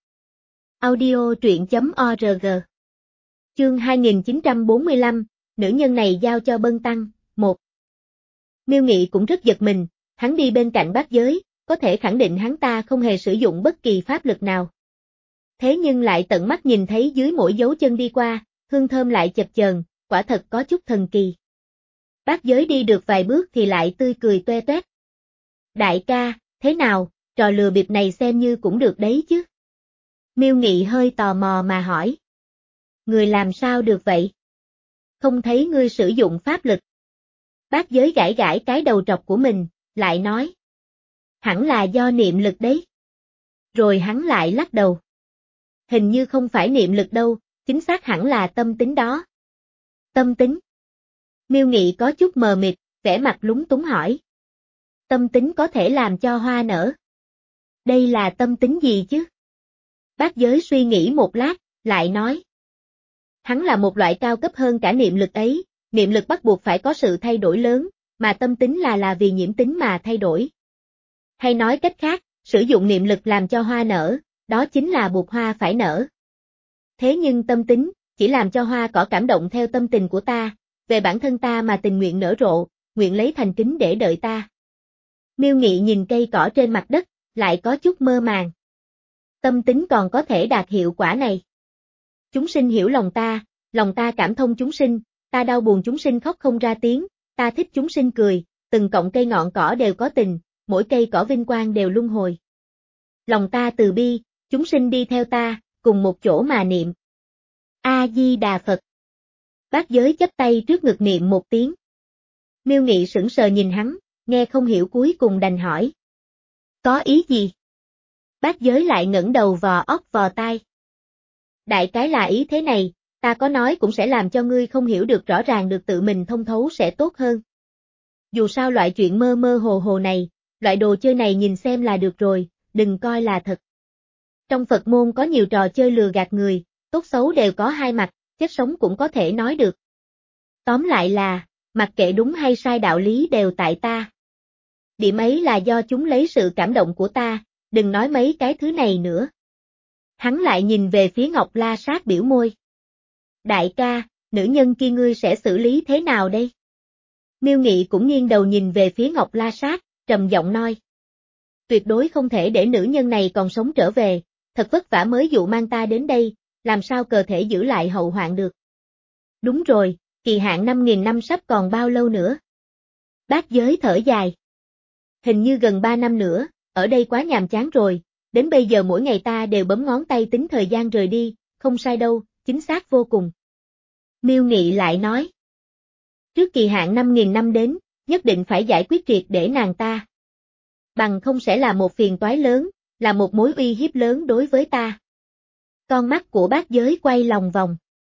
Audio truyện chấm org. Chương hai nghìn chín trăm bốn mươi lăm, nữ nhân này giao cho Bân Tăng, một. Miêu Nghị cũng rất giật mình, hắn đi bên cạnh bác giới, có thể khẳng định hắn ta không hề sử dụng bất kỳ pháp lực nào. Thế nhưng lại tận mắt nhìn thấy dưới mỗi dấu chân đi qua, hương thơm lại chập chờn, quả thật có chút thần kỳ. Bác giới đi được vài bước thì lại tươi cười toe toét. Đại ca, thế nào, trò lừa bịp này xem như cũng được đấy chứ. Miêu Nghị hơi tò mò mà hỏi. Người làm sao được vậy? Không thấy ngươi sử dụng pháp lực. Bác giới gãi gãi cái đầu trọc của mình, lại nói. Hẳn là do niệm lực đấy. Rồi hắn lại lắc đầu. Hình như không phải niệm lực đâu, chính xác hẳn là tâm tính đó. Tâm tính. Miêu Nghị có chút mờ mịt, vẻ mặt lúng túng hỏi. Tâm tính có thể làm cho hoa nở. Đây là tâm tính gì chứ? Bác giới suy nghĩ một lát, lại nói. Hắn là một loại cao cấp hơn cả niệm lực ấy, niệm lực bắt buộc phải có sự thay đổi lớn, mà tâm tính là là vì nhiễm tính mà thay đổi. Hay nói cách khác, sử dụng niệm lực làm cho hoa nở, đó chính là buộc hoa phải nở. Thế nhưng tâm tính, chỉ làm cho hoa cỏ cảm động theo tâm tình của ta, về bản thân ta mà tình nguyện nở rộ, nguyện lấy thành kính để đợi ta. Miêu Nghị nhìn cây cỏ trên mặt đất, lại có chút mơ màng. Tâm tính còn có thể đạt hiệu quả này. Chúng sinh hiểu lòng ta, lòng ta cảm thông chúng sinh, ta đau buồn chúng sinh khóc không ra tiếng, ta thích chúng sinh cười, từng cọng cây ngọn cỏ đều có tình, mỗi cây cỏ vinh quang đều luân hồi. Lòng ta từ bi, chúng sinh đi theo ta, cùng một chỗ mà niệm. A-di-đà Phật. Bác giới chắp tay trước ngực niệm một tiếng. Miêu Nghị sững sờ nhìn hắn, nghe không hiểu cuối cùng đành hỏi. Có ý gì? Bác giới lại ngẩng đầu vò óc vò tai. Đại cái là ý thế này, ta có nói cũng sẽ làm cho ngươi không hiểu được rõ ràng được tự mình thông thấu sẽ tốt hơn. Dù sao loại chuyện mơ mơ hồ hồ này, loại đồ chơi này nhìn xem là được rồi, đừng coi là thật. Trong Phật môn có nhiều trò chơi lừa gạt người, tốt xấu đều có hai mặt, chết sống cũng có thể nói được. Tóm lại là, mặc kệ đúng hay sai đạo lý đều tại ta. Điểm ấy là do chúng lấy sự cảm động của ta, đừng nói mấy cái thứ này nữa. Hắn lại nhìn về phía Ngọc La Sát biểu môi. Đại ca, nữ nhân kia ngươi sẽ xử lý thế nào đây? Miêu Nghị cũng nghiêng đầu nhìn về phía Ngọc La Sát, trầm giọng nói. Tuyệt đối không thể để nữ nhân này còn sống trở về, thật vất vả mới dụ mang ta đến đây, làm sao cờ thể giữ lại hậu hoạn được. Đúng rồi, kỳ hạn năm nghìn năm sắp còn bao lâu nữa? Bác giới thở dài. Hình như gần ba năm nữa, ở đây quá nhàm chán rồi, đến bây giờ mỗi ngày ta đều bấm ngón tay tính thời gian rời đi, không sai đâu, chính xác vô cùng. Miêu Nghị lại nói. Trước kỳ hạn năm nghìn năm đến, nhất định phải giải quyết triệt để nàng ta. Bằng không sẽ là một phiền toái lớn, là một mối uy hiếp lớn đối với ta. Con mắt của bác giới quay lòng vòng.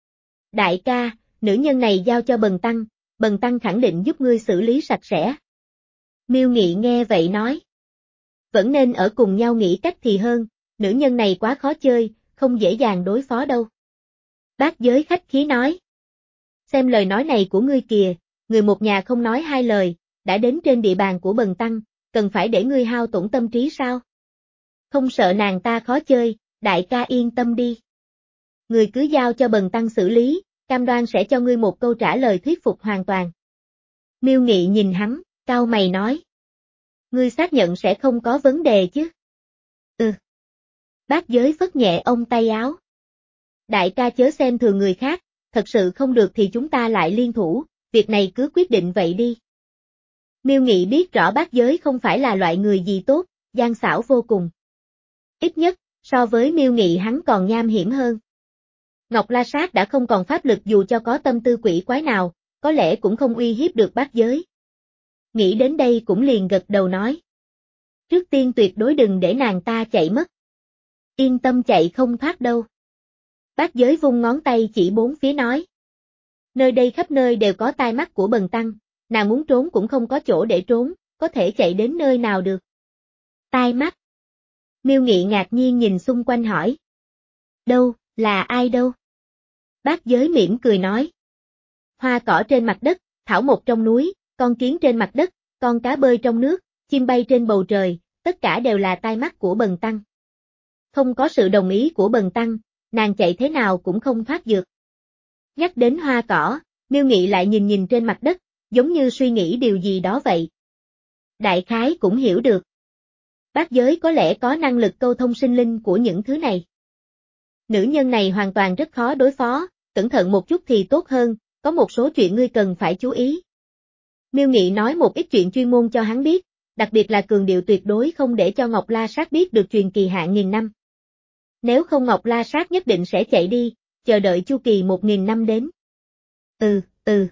Đại ca, nữ nhân này giao cho Bần Tăng, Bần Tăng khẳng định giúp ngươi xử lý sạch sẽ. Miêu Nghị nghe vậy nói. Vẫn nên ở cùng nhau nghĩ cách thì hơn, nữ nhân này quá khó chơi, không dễ dàng đối phó đâu. Bác giới khách khí nói. Xem lời nói này của ngươi kìa, người một nhà không nói hai lời, đã đến trên địa bàn của Bần Tăng, cần phải để ngươi hao tổn tâm trí sao? Không sợ nàng ta khó chơi, đại ca yên tâm đi. Người cứ giao cho Bần Tăng xử lý, cam đoan sẽ cho ngươi một câu trả lời thuyết phục hoàn toàn. Miêu Nghị nhìn hắn, cau mày nói. Ngươi xác nhận sẽ không có vấn đề chứ? Ừ. Bác giới phất nhẹ ông tay áo. Đại ca chớ xem thường người khác, thật sự không được thì chúng ta lại liên thủ, việc này cứ quyết định vậy đi. Miêu Nghị biết rõ bác giới không phải là loại người gì tốt, gian xảo vô cùng. Ít nhất, so với Miêu Nghị hắn còn nham hiểm hơn. Ngọc La Sát đã không còn pháp lực dù cho có tâm tư quỷ quái nào, có lẽ cũng không uy hiếp được bác giới. Nghĩ đến đây cũng liền gật đầu nói. Trước tiên tuyệt đối đừng để nàng ta chạy mất. Yên tâm chạy không thoát đâu. Bác giới vung ngón tay chỉ bốn phía nói. Nơi đây khắp nơi đều có tai mắt của Bần Tăng, nàng muốn trốn cũng không có chỗ để trốn, có thể chạy đến nơi nào được. Tai mắt. Miêu Nghị ngạc nhiên nhìn xung quanh hỏi. Đâu, là ai đâu? Bác giới mỉm cười nói. Hoa cỏ trên mặt đất, thảo mộc trong núi, con kiến trên mặt đất, con cá bơi trong nước, chim bay trên bầu trời, tất cả đều là tai mắt của Bần Tăng. Không có sự đồng ý của Bần Tăng, nàng chạy thế nào cũng không thoát được. Nhắc đến hoa cỏ, Miêu Nghị lại nhìn nhìn trên mặt đất, giống như suy nghĩ điều gì đó vậy. Đại khái cũng hiểu được. Bác giới có lẽ có năng lực câu thông sinh linh của những thứ này. Nữ nhân này hoàn toàn rất khó đối phó, cẩn thận một chút thì tốt hơn, có một số chuyện ngươi cần phải chú ý. Miêu Nghị nói một ít chuyện chuyên môn cho hắn biết, đặc biệt là cường điệu tuyệt đối không để cho Ngọc La Sát biết được truyền kỳ hạn nghìn năm. Nếu không Ngọc La Sát nhất định sẽ chạy đi, chờ đợi chu kỳ một nghìn năm đến. Ừ, ừ.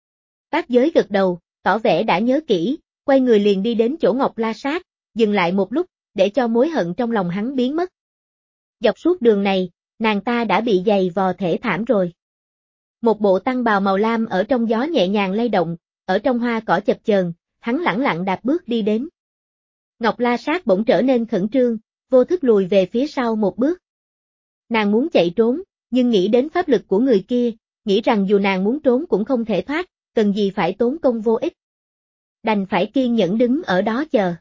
Bác giới gật đầu, tỏ vẻ đã nhớ kỹ, quay người liền đi đến chỗ Ngọc La Sát, dừng lại một lúc, để cho mối hận trong lòng hắn biến mất. Dọc suốt đường này, nàng ta đã bị giày vò thể thảm rồi. Một bộ tăng bào màu lam ở trong gió nhẹ nhàng lay động, ở trong hoa cỏ chập chờn, hắn lẳng lặng đạp bước đi đến. Ngọc La Sát bỗng trở nên khẩn trương, vô thức lùi về phía sau một bước. Nàng muốn chạy trốn, nhưng nghĩ đến pháp lực của người kia, nghĩ rằng dù nàng muốn trốn cũng không thể thoát, cần gì phải tốn công vô ích. Đành phải kiên nhẫn đứng ở đó chờ.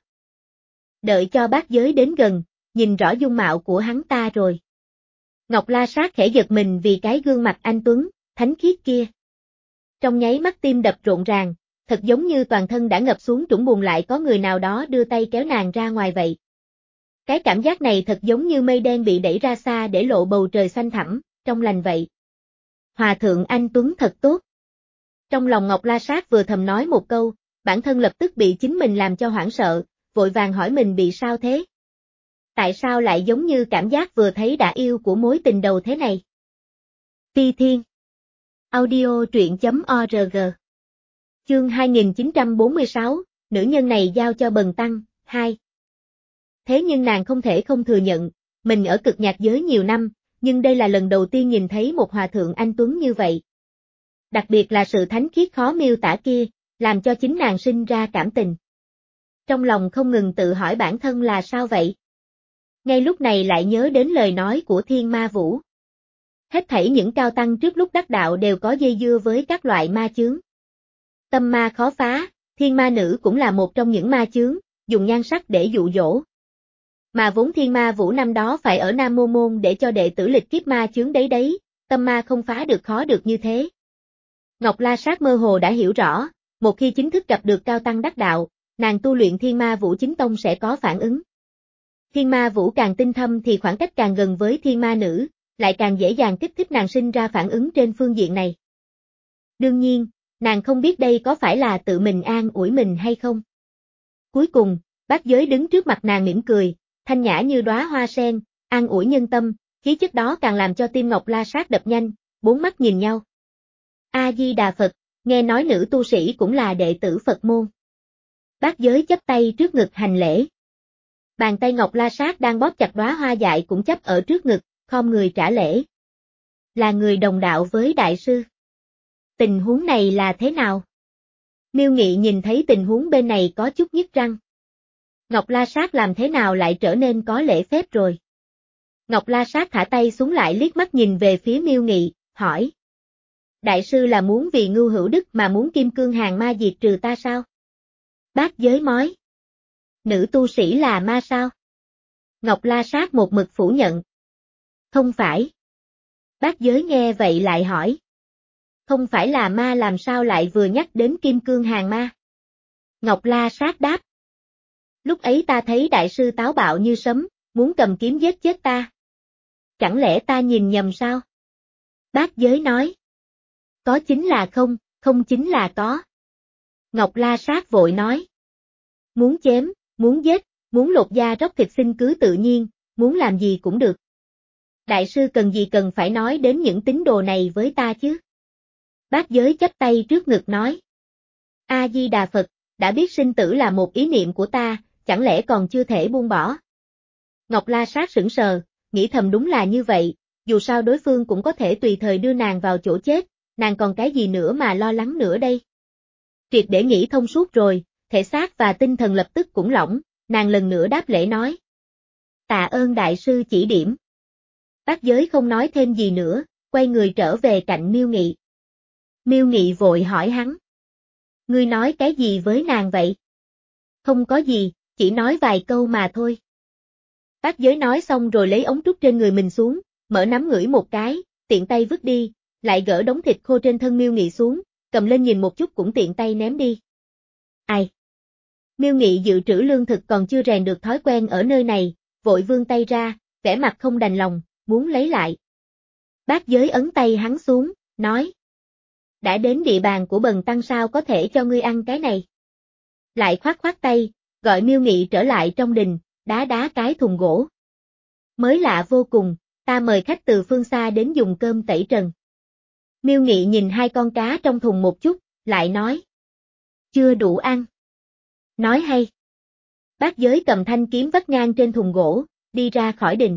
Đợi cho bác giới đến gần, nhìn rõ dung mạo của hắn ta rồi. Ngọc La Sát khẽ giật mình vì cái gương mặt anh tuấn, thánh khiết kia. Trong nháy mắt tim đập rộn ràng, thật giống như toàn thân đã ngập xuống trũng bùn lại có người nào đó đưa tay kéo nàng ra ngoài vậy. Cái cảm giác này thật giống như mây đen bị đẩy ra xa để lộ bầu trời xanh thẳm, trong lành vậy. Hòa thượng anh tuấn thật tốt. Trong lòng Ngọc La Sát vừa thầm nói một câu, bản thân lập tức bị chính mình làm cho hoảng sợ, vội vàng hỏi mình bị sao thế? Tại sao lại giống như cảm giác vừa thấy đã yêu của mối tình đầu thế này? Phi Thiên Audio truyện chấm org Chương hai nghìn chín trăm bốn mươi sáu, nữ nhân này giao cho Bần Tăng, hai. Thế nhưng nàng không thể không thừa nhận, mình ở cực nhạc giới nhiều năm, nhưng đây là lần đầu tiên nhìn thấy một hòa thượng anh tuấn như vậy. Đặc biệt là sự thánh khiết khó miêu tả kia, làm cho chính nàng sinh ra cảm tình. Trong lòng không ngừng tự hỏi bản thân là sao vậy? Ngay lúc này lại nhớ đến lời nói của Thiên Ma Vũ. Hết thảy những cao tăng trước lúc đắc đạo đều có dây dưa với các loại ma chướng. Tâm ma khó phá, thiên ma nữ cũng là một trong những ma chướng, dùng nhan sắc để dụ dỗ. Mà vốn Thiên Ma Vũ năm đó phải ở Nam Mô Môn để cho đệ tử lịch kiếp ma chướng đấy đấy, tâm ma không phá được khó được như thế. Ngọc La Sát mơ hồ đã hiểu rõ, một khi chính thức gặp được cao tăng đắc đạo, nàng tu luyện Thiên Ma Vũ chính tông sẽ có phản ứng. Thiên Ma Vũ càng tinh thâm thì khoảng cách càng gần với thiên ma nữ, lại càng dễ dàng kích thích nàng sinh ra phản ứng trên phương diện này. Đương nhiên, nàng không biết đây có phải là tự mình an ủi mình hay không. Cuối cùng, Bác Giới đứng trước mặt nàng mỉm cười, thanh nhã như đóa hoa sen, an ủi nhân tâm, khí chất đó càng làm cho tim Ngọc La Sát đập nhanh, bốn mắt nhìn nhau. A-di-đà Phật, nghe nói nữ tu sĩ cũng là đệ tử Phật môn. Bác Giới chắp tay trước ngực hành lễ. Bàn tay Ngọc La Sát đang bóp chặt đóa hoa dại cũng chắp ở trước ngực, khom người trả lễ. Là người đồng đạo với đại sư. Tình huống này là thế nào? Miêu Nghị nhìn thấy tình huống bên này có chút nhức răng. Ngọc La Sát làm thế nào lại trở nên có lễ phép rồi? Ngọc La Sát thả tay xuống lại liếc mắt nhìn về phía Miêu Nghị, hỏi. Đại sư là muốn vì Ngưu Hữu Đức mà muốn kim cương hàng ma diệt trừ ta sao? Bác Giới mói. Nữ tu sĩ là ma sao? Ngọc La Sát một mực phủ nhận. Không phải. Bác Giới nghe vậy lại hỏi. Không phải là ma làm sao lại vừa nhắc đến kim cương hàng ma? Ngọc La Sát đáp. Lúc ấy ta thấy đại sư táo bạo như sấm, muốn cầm kiếm giết chết ta. Chẳng lẽ ta nhìn nhầm sao? Bác Giới nói. Có chính là không, không chính là có. Ngọc La Sát vội nói. Muốn chém, muốn giết, muốn lột da róc thịt xin cứ tự nhiên, muốn làm gì cũng được. Đại sư cần gì cần phải nói đến những tín đồ này với ta chứ? Bác Giới chắp tay trước ngực nói. A-di-đà Phật, đã biết sinh tử là một ý niệm của ta, chẳng lẽ còn chưa thể buông bỏ? Ngọc La Sát sững sờ, nghĩ thầm đúng là như vậy, dù sao đối phương cũng có thể tùy thời đưa nàng vào chỗ chết, nàng còn cái gì nữa mà lo lắng nữa đây? Triệt để nghĩ thông suốt rồi, thể xác và tinh thần lập tức cũng lỏng, nàng lần nữa đáp lễ nói. Tạ ơn đại sư chỉ điểm. Bác Giới không nói thêm gì nữa, quay người trở về cạnh Miêu Nghị. Miêu Nghị vội hỏi hắn. Ngươi nói cái gì với nàng vậy? Không có gì, chỉ nói vài câu mà thôi. Bác Giới nói xong rồi lấy ống trúc trên người mình xuống, mở nắm ngửi một cái, tiện tay vứt đi, lại gỡ đống thịt khô trên thân Miêu Nghị xuống, cầm lên nhìn một chút cũng tiện tay ném đi. Ai? Miêu Nghị dự trữ lương thực còn chưa rèn được thói quen ở nơi này, vội vươn tay ra, vẻ mặt không đành lòng, muốn lấy lại. Bác Giới ấn tay hắn xuống, nói. Đã đến địa bàn của Bần Tăng sao có thể cho ngươi ăn cái này? Lại khoát khoát tay, gọi Miêu Nghị trở lại trong đình, đá đá cái thùng gỗ. Mới lạ vô cùng, ta mời khách từ phương xa đến dùng cơm tẩy trần. Miêu Nghị nhìn hai con cá trong thùng một chút, lại nói. Chưa đủ ăn. Nói hay. Bác Giới cầm thanh kiếm vắt ngang trên thùng gỗ, đi ra khỏi đình.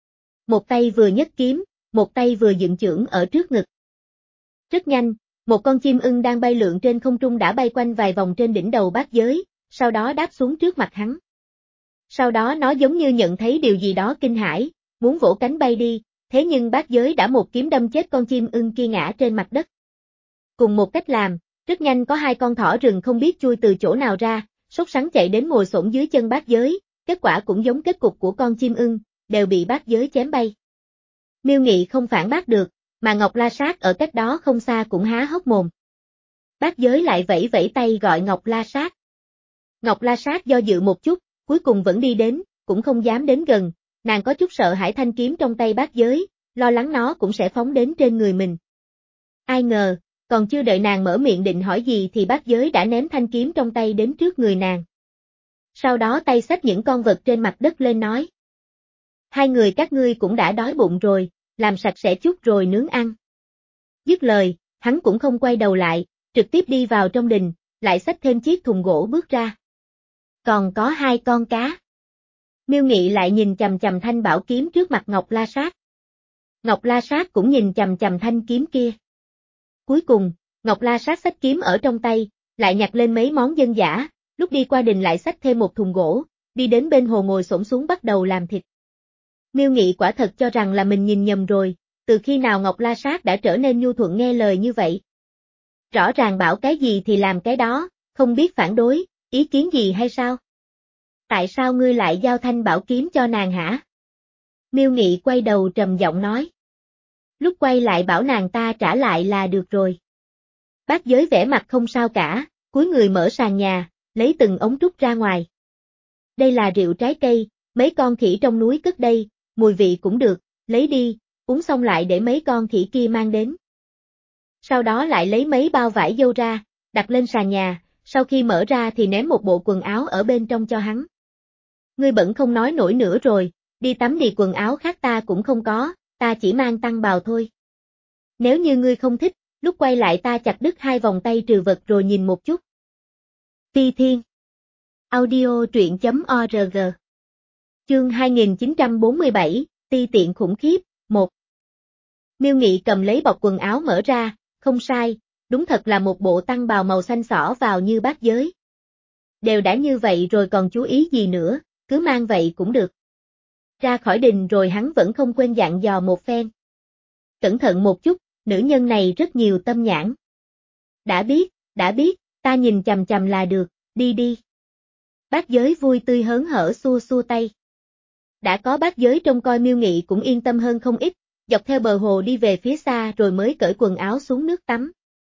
Một tay vừa nhấc kiếm, một tay vừa dựng chưởng ở trước ngực. Rất nhanh, một con chim ưng đang bay lượn trên không trung đã bay quanh vài vòng trên đỉnh đầu Bác Giới, sau đó đáp xuống trước mặt hắn. Sau đó nó giống như nhận thấy điều gì đó kinh hãi, muốn vỗ cánh bay đi, thế nhưng Bác Giới đã một kiếm đâm chết con chim ưng kia ngã trên mặt đất. Cùng một cách làm, rất nhanh có hai con thỏ rừng không biết chui từ chỗ nào ra, sốt sắng chạy đến ngồi xổm dưới chân Bác Giới, kết quả cũng giống kết cục của con chim ưng, đều bị Bác Giới chém bay. Miêu Nghị không phản bác được, mà Ngọc La Sát ở cách đó không xa cũng há hốc mồm. Bác Giới lại vẫy vẫy tay gọi Ngọc La Sát. Ngọc La Sát do dự một chút, cuối cùng vẫn đi đến, cũng không dám đến gần, nàng có chút sợ hãi thanh kiếm trong tay Bác Giới, lo lắng nó cũng sẽ phóng đến trên người mình. Ai ngờ, còn chưa đợi nàng mở miệng định hỏi gì thì Bác Giới đã ném thanh kiếm trong tay đến trước người nàng. Sau đó tay xách những con vật trên mặt đất lên nói. Hai người các ngươi cũng đã đói bụng rồi, làm sạch sẽ chút rồi nướng ăn. Dứt lời, hắn cũng không quay đầu lại, trực tiếp đi vào trong đình, lại xách thêm chiếc thùng gỗ bước ra. Còn có hai con cá. Miêu Nghị lại nhìn chằm chằm thanh bảo kiếm trước mặt Ngọc La Sát. Ngọc La Sát cũng nhìn chằm chằm thanh kiếm kia. Cuối cùng, Ngọc La Sát xách kiếm ở trong tay, lại nhặt lên mấy món dân dã, lúc đi qua đình lại xách thêm một thùng gỗ, đi đến bên hồ ngồi xổm xuống bắt đầu làm thịt. Miêu Nghị quả thật cho rằng là mình nhìn nhầm rồi, từ khi nào Ngọc La Sát đã trở nên nhu thuận nghe lời như vậy. Rõ ràng bảo cái gì thì làm cái đó, không biết phản đối, ý kiến gì hay sao? Tại sao ngươi lại giao thanh bảo kiếm cho nàng hả? Miêu Nghị quay đầu trầm giọng nói. Lúc quay lại bảo nàng ta trả lại là được rồi. Bác Giới vẻ mặt không sao cả, cúi người mở sàn nhà, lấy từng ống trúc ra ngoài. Đây là rượu trái cây, mấy con khỉ trong núi cất đây, mùi vị cũng được, lấy đi, uống xong lại để mấy con khỉ kia mang đến. Sau đó lại lấy mấy bao vải dâu ra, đặt lên sàn nhà, Sau khi mở ra thì ném một bộ quần áo ở bên trong cho hắn. Ngươi bẩn không nói nổi nữa rồi, đi tắm đi, quần áo khác ta cũng không có, ta chỉ mang tăng bào thôi. Nếu như ngươi không thích, lúc quay lại ta chặt đứt hai vòng tay trừ vật rồi nhìn một chút. Phi Thiên. Audio truyện chấm org. Chương hai nghìn chín trăm bốn mươi bảy, ti tiện khủng khiếp, một. Miêu Nghị cầm lấy bọc quần áo mở ra, không sai, đúng thật là một bộ tăng bào màu xanh xỏ vào như bát giới. Đều đã như vậy rồi còn chú ý gì nữa, cứ mang vậy cũng được. Ra khỏi đình rồi hắn vẫn không quên dặn dò một phen. Cẩn thận một chút, nữ nhân này rất nhiều tâm nhãn. Đã biết, đã biết, ta nhìn chằm chằm là được, đi đi. Bát giới vui tươi hớn hở xua xua tay. Đã có bát giới trông coi Miêu Nghị cũng yên tâm hơn không ít, dọc theo bờ hồ đi về phía xa rồi mới cởi quần áo xuống nước tắm.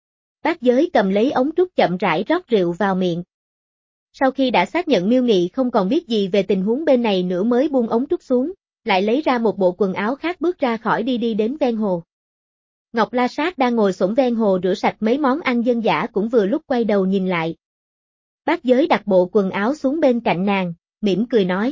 Bát giới cầm lấy ống trúc chậm rãi rót rượu vào miệng. Sau khi đã xác nhận Miêu Nghị không còn biết gì về tình huống bên này nữa mới buông ống trúc xuống, lại lấy ra một bộ quần áo khác bước ra khỏi đi đi đến ven hồ. Ngọc La Sát đang ngồi xổm ven hồ rửa sạch mấy món ăn dân dã cũng vừa lúc quay đầu nhìn lại. Bát giới đặt bộ quần áo xuống bên cạnh nàng, mỉm cười nói.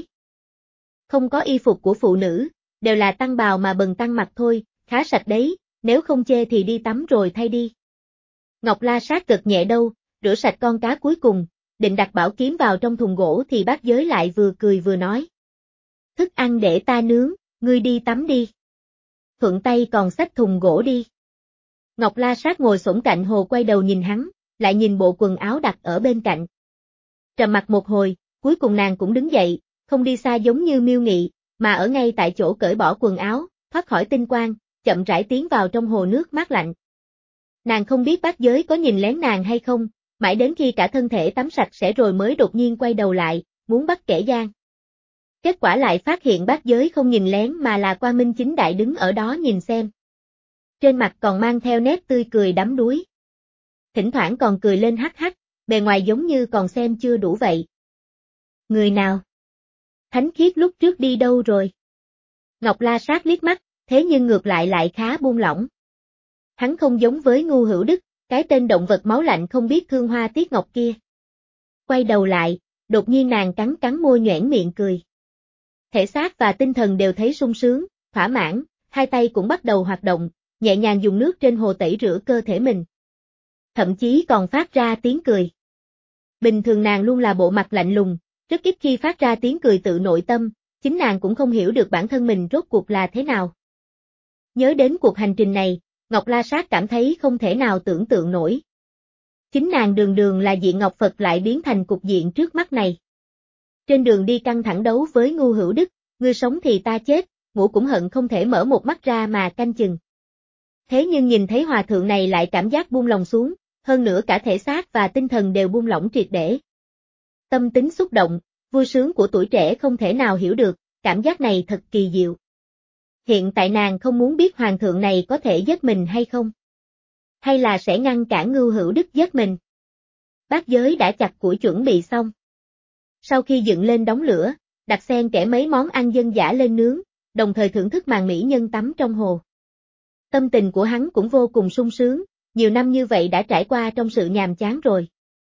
Không có y phục của phụ nữ, đều là tăng bào mà bần tăng mặc thôi, khá sạch đấy, nếu không chê thì đi tắm rồi thay đi. Ngọc La Sát cực nhẹ đâu, rửa sạch con cá cuối cùng, định đặt bảo kiếm vào trong thùng gỗ thì bát giới lại vừa cười vừa nói. Thức ăn để ta nướng, ngươi đi tắm đi. Thuận tay còn xách thùng gỗ đi. Ngọc La Sát ngồi xổm cạnh hồ quay đầu nhìn hắn, lại nhìn bộ quần áo đặt ở bên cạnh. Trầm mặc một hồi, cuối cùng nàng cũng đứng dậy, không đi xa giống như Miêu Nghị, mà ở ngay tại chỗ cởi bỏ quần áo, thoát khỏi tinh quang, chậm rãi tiến vào trong hồ nước mát lạnh. Nàng không biết bát giới có nhìn lén nàng hay không, mãi đến khi cả thân thể tắm sạch sẽ rồi mới đột nhiên quay đầu lại, muốn bắt kẻ gian. Kết quả lại phát hiện bát giới không nhìn lén mà là quang minh chính đại đứng ở đó nhìn xem. Trên mặt còn mang theo nét tươi cười đắm đuối. Thỉnh thoảng còn cười lên hắc hắc, bề ngoài giống như còn xem chưa đủ vậy. Người nào? Thánh Khiết lúc trước đi đâu rồi? Ngọc La Sát liếc mắt, thế nhưng ngược lại lại khá buông lỏng. Hắn không giống với Ngu Hữu Đức, cái tên động vật máu lạnh không biết thương hoa tiếc ngọc kia. Quay đầu lại, đột nhiên nàng cắn cắn môi nhoẻn miệng cười. Thể xác và tinh thần đều thấy sung sướng, thỏa mãn, hai tay cũng bắt đầu hoạt động, nhẹ nhàng dùng nước trên hồ tẩy rửa cơ thể mình. Thậm chí còn phát ra tiếng cười. Bình thường nàng luôn là bộ mặt lạnh lùng, rất ít khi phát ra tiếng cười tự nội tâm, chính nàng cũng không hiểu được bản thân mình rốt cuộc là thế nào. Nhớ đến cuộc hành trình này, Ngọc La Sát cảm thấy không thể nào tưởng tượng nổi. Chính nàng đường đường là diện Ngọc Phật lại biến thành cục diện trước mắt này. Trên đường đi căng thẳng đấu với Ngu Hữu Đức, ngươi sống thì ta chết, ngủ cũng hận không thể mở một mắt ra mà canh chừng. Thế nhưng nhìn thấy hòa thượng này lại cảm giác buông lòng xuống, hơn nữa cả thể xác và tinh thần đều buông lỏng triệt để. Tâm tính xúc động, vui sướng của tuổi trẻ không thể nào hiểu được, cảm giác này thật kỳ diệu. Hiện tại nàng không muốn biết hoàng thượng này có thể giết mình hay không. Hay là sẽ ngăn cản Ngưu Hữu Đức giết mình. Bát giới đã chặt củi chuẩn bị xong. Sau khi dựng lên đống lửa, đặt xen kẽ mấy món ăn dân dã lên nướng, đồng thời thưởng thức màn mỹ nhân tắm trong hồ. Tâm tình của hắn cũng vô cùng sung sướng, nhiều năm như vậy đã trải qua trong sự nhàm chán rồi.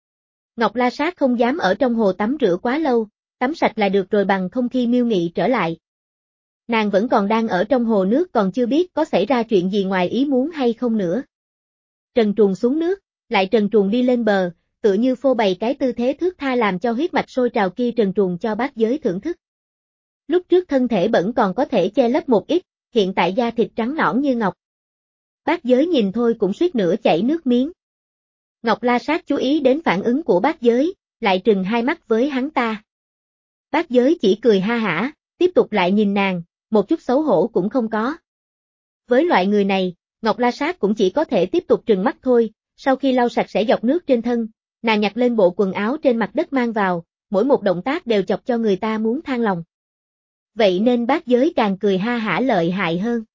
Ngọc La Sát không dám ở trong hồ tắm rửa quá lâu, tắm sạch là được rồi bằng không khi Miêu Nghị trở lại. Nàng vẫn còn đang ở trong hồ nước còn chưa biết có xảy ra chuyện gì ngoài ý muốn hay không nữa. Trần truồng xuống nước, lại trần truồng đi lên bờ, tựa như phô bày cái tư thế thướt tha làm cho huyết mạch sôi trào kia trần truồng cho bát giới thưởng thức. Lúc trước thân thể bẩn còn có thể che lấp một ít, hiện tại da thịt trắng nõn như ngọc. Bát giới nhìn thôi cũng suýt nữa chảy nước miếng. Ngọc La Sát chú ý đến phản ứng của bát giới, lại trừng hai mắt với hắn ta. Bát giới chỉ cười ha hả, tiếp tục lại nhìn nàng, một chút xấu hổ cũng không có. Với loại người này, Ngọc La Sát cũng chỉ có thể tiếp tục trừng mắt thôi, sau khi lau sạch sẽ giọt nước trên thân, nàng nhặt lên bộ quần áo trên mặt đất mang vào, mỗi một động tác đều chọc cho người ta muốn than lòng. Vậy nên bát giới càng cười ha hả lợi hại hơn.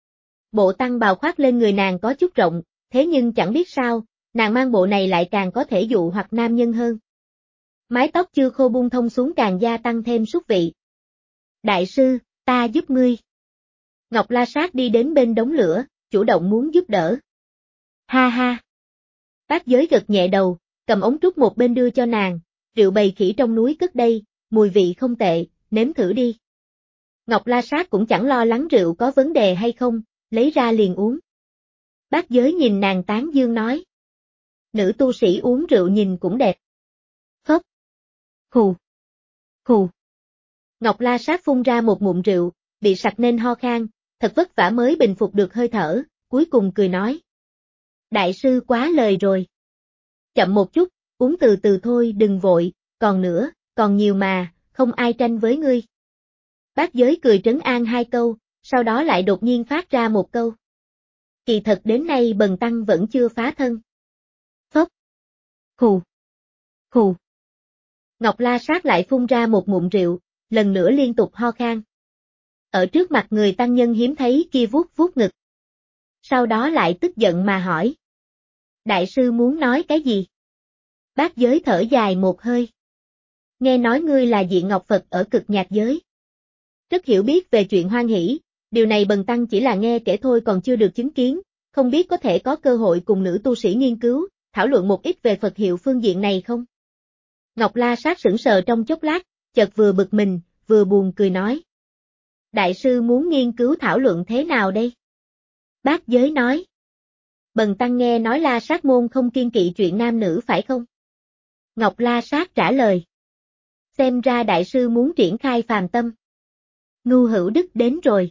Bộ tăng bào khoác lên người nàng có chút rộng, thế nhưng chẳng biết sao, nàng mang bộ này lại càng có thể dụ hoặc nam nhân hơn. Mái tóc chưa khô buông thông xuống càng gia tăng thêm xúc vị. Đại sư, ta giúp ngươi. Ngọc La Sát đi đến bên đống lửa, chủ động muốn giúp đỡ. Ha ha. Bát giới gật nhẹ đầu, cầm ống trúc một bên đưa cho nàng, rượu bầy khỉ trong núi cất đây, mùi vị không tệ, nếm thử đi. Ngọc La Sát cũng chẳng lo lắng rượu có vấn đề hay không, lấy ra liền uống. Bác Giới nhìn nàng tán dương nói. Nữ tu sĩ uống rượu nhìn cũng đẹp. Phốc. Hù. Hù. Ngọc La Sát phun ra một ngụm rượu, bị sặc nên ho khan, thật vất vả mới bình phục được hơi thở, cuối cùng cười nói. Đại sư quá lời rồi. Chậm một chút, uống từ từ thôi đừng vội, còn nữa, còn nhiều mà, không ai tranh với ngươi. Bác Giới cười trấn an hai câu, sau đó lại đột nhiên phát ra một câu. Kỳ thật đến nay bần tăng vẫn chưa phá thân. Phốc. Hù. Hù. Ngọc La Sát lại phun ra một ngụm rượu, lần nữa liên tục ho khan. Ở trước mặt người tăng nhân hiếm thấy kia vuốt vuốt ngực. Sau đó lại tức giận mà hỏi. Đại sư muốn nói cái gì? Bác Giới thở dài một hơi. Nghe nói ngươi là Diện Ngọc Phật ở Cực Nhạc giới. Rất hiểu biết về chuyện hoan hỷ, điều này bần tăng chỉ là nghe kể thôi còn chưa được chứng kiến, không biết có thể có cơ hội cùng nữ tu sĩ nghiên cứu, thảo luận một ít về Phật hiệu phương diện này không? Ngọc La Sát sững sờ trong chốc lát, chợt vừa bực mình, vừa buồn cười nói. Đại sư muốn nghiên cứu thảo luận thế nào đây? Bác Giới nói. Bần tăng nghe nói La Sát môn không kiêng kỵ chuyện nam nữ phải không? Ngọc La Sát trả lời. Xem ra đại sư muốn triển khai phàm tâm. Ngu hữu đức đến rồi.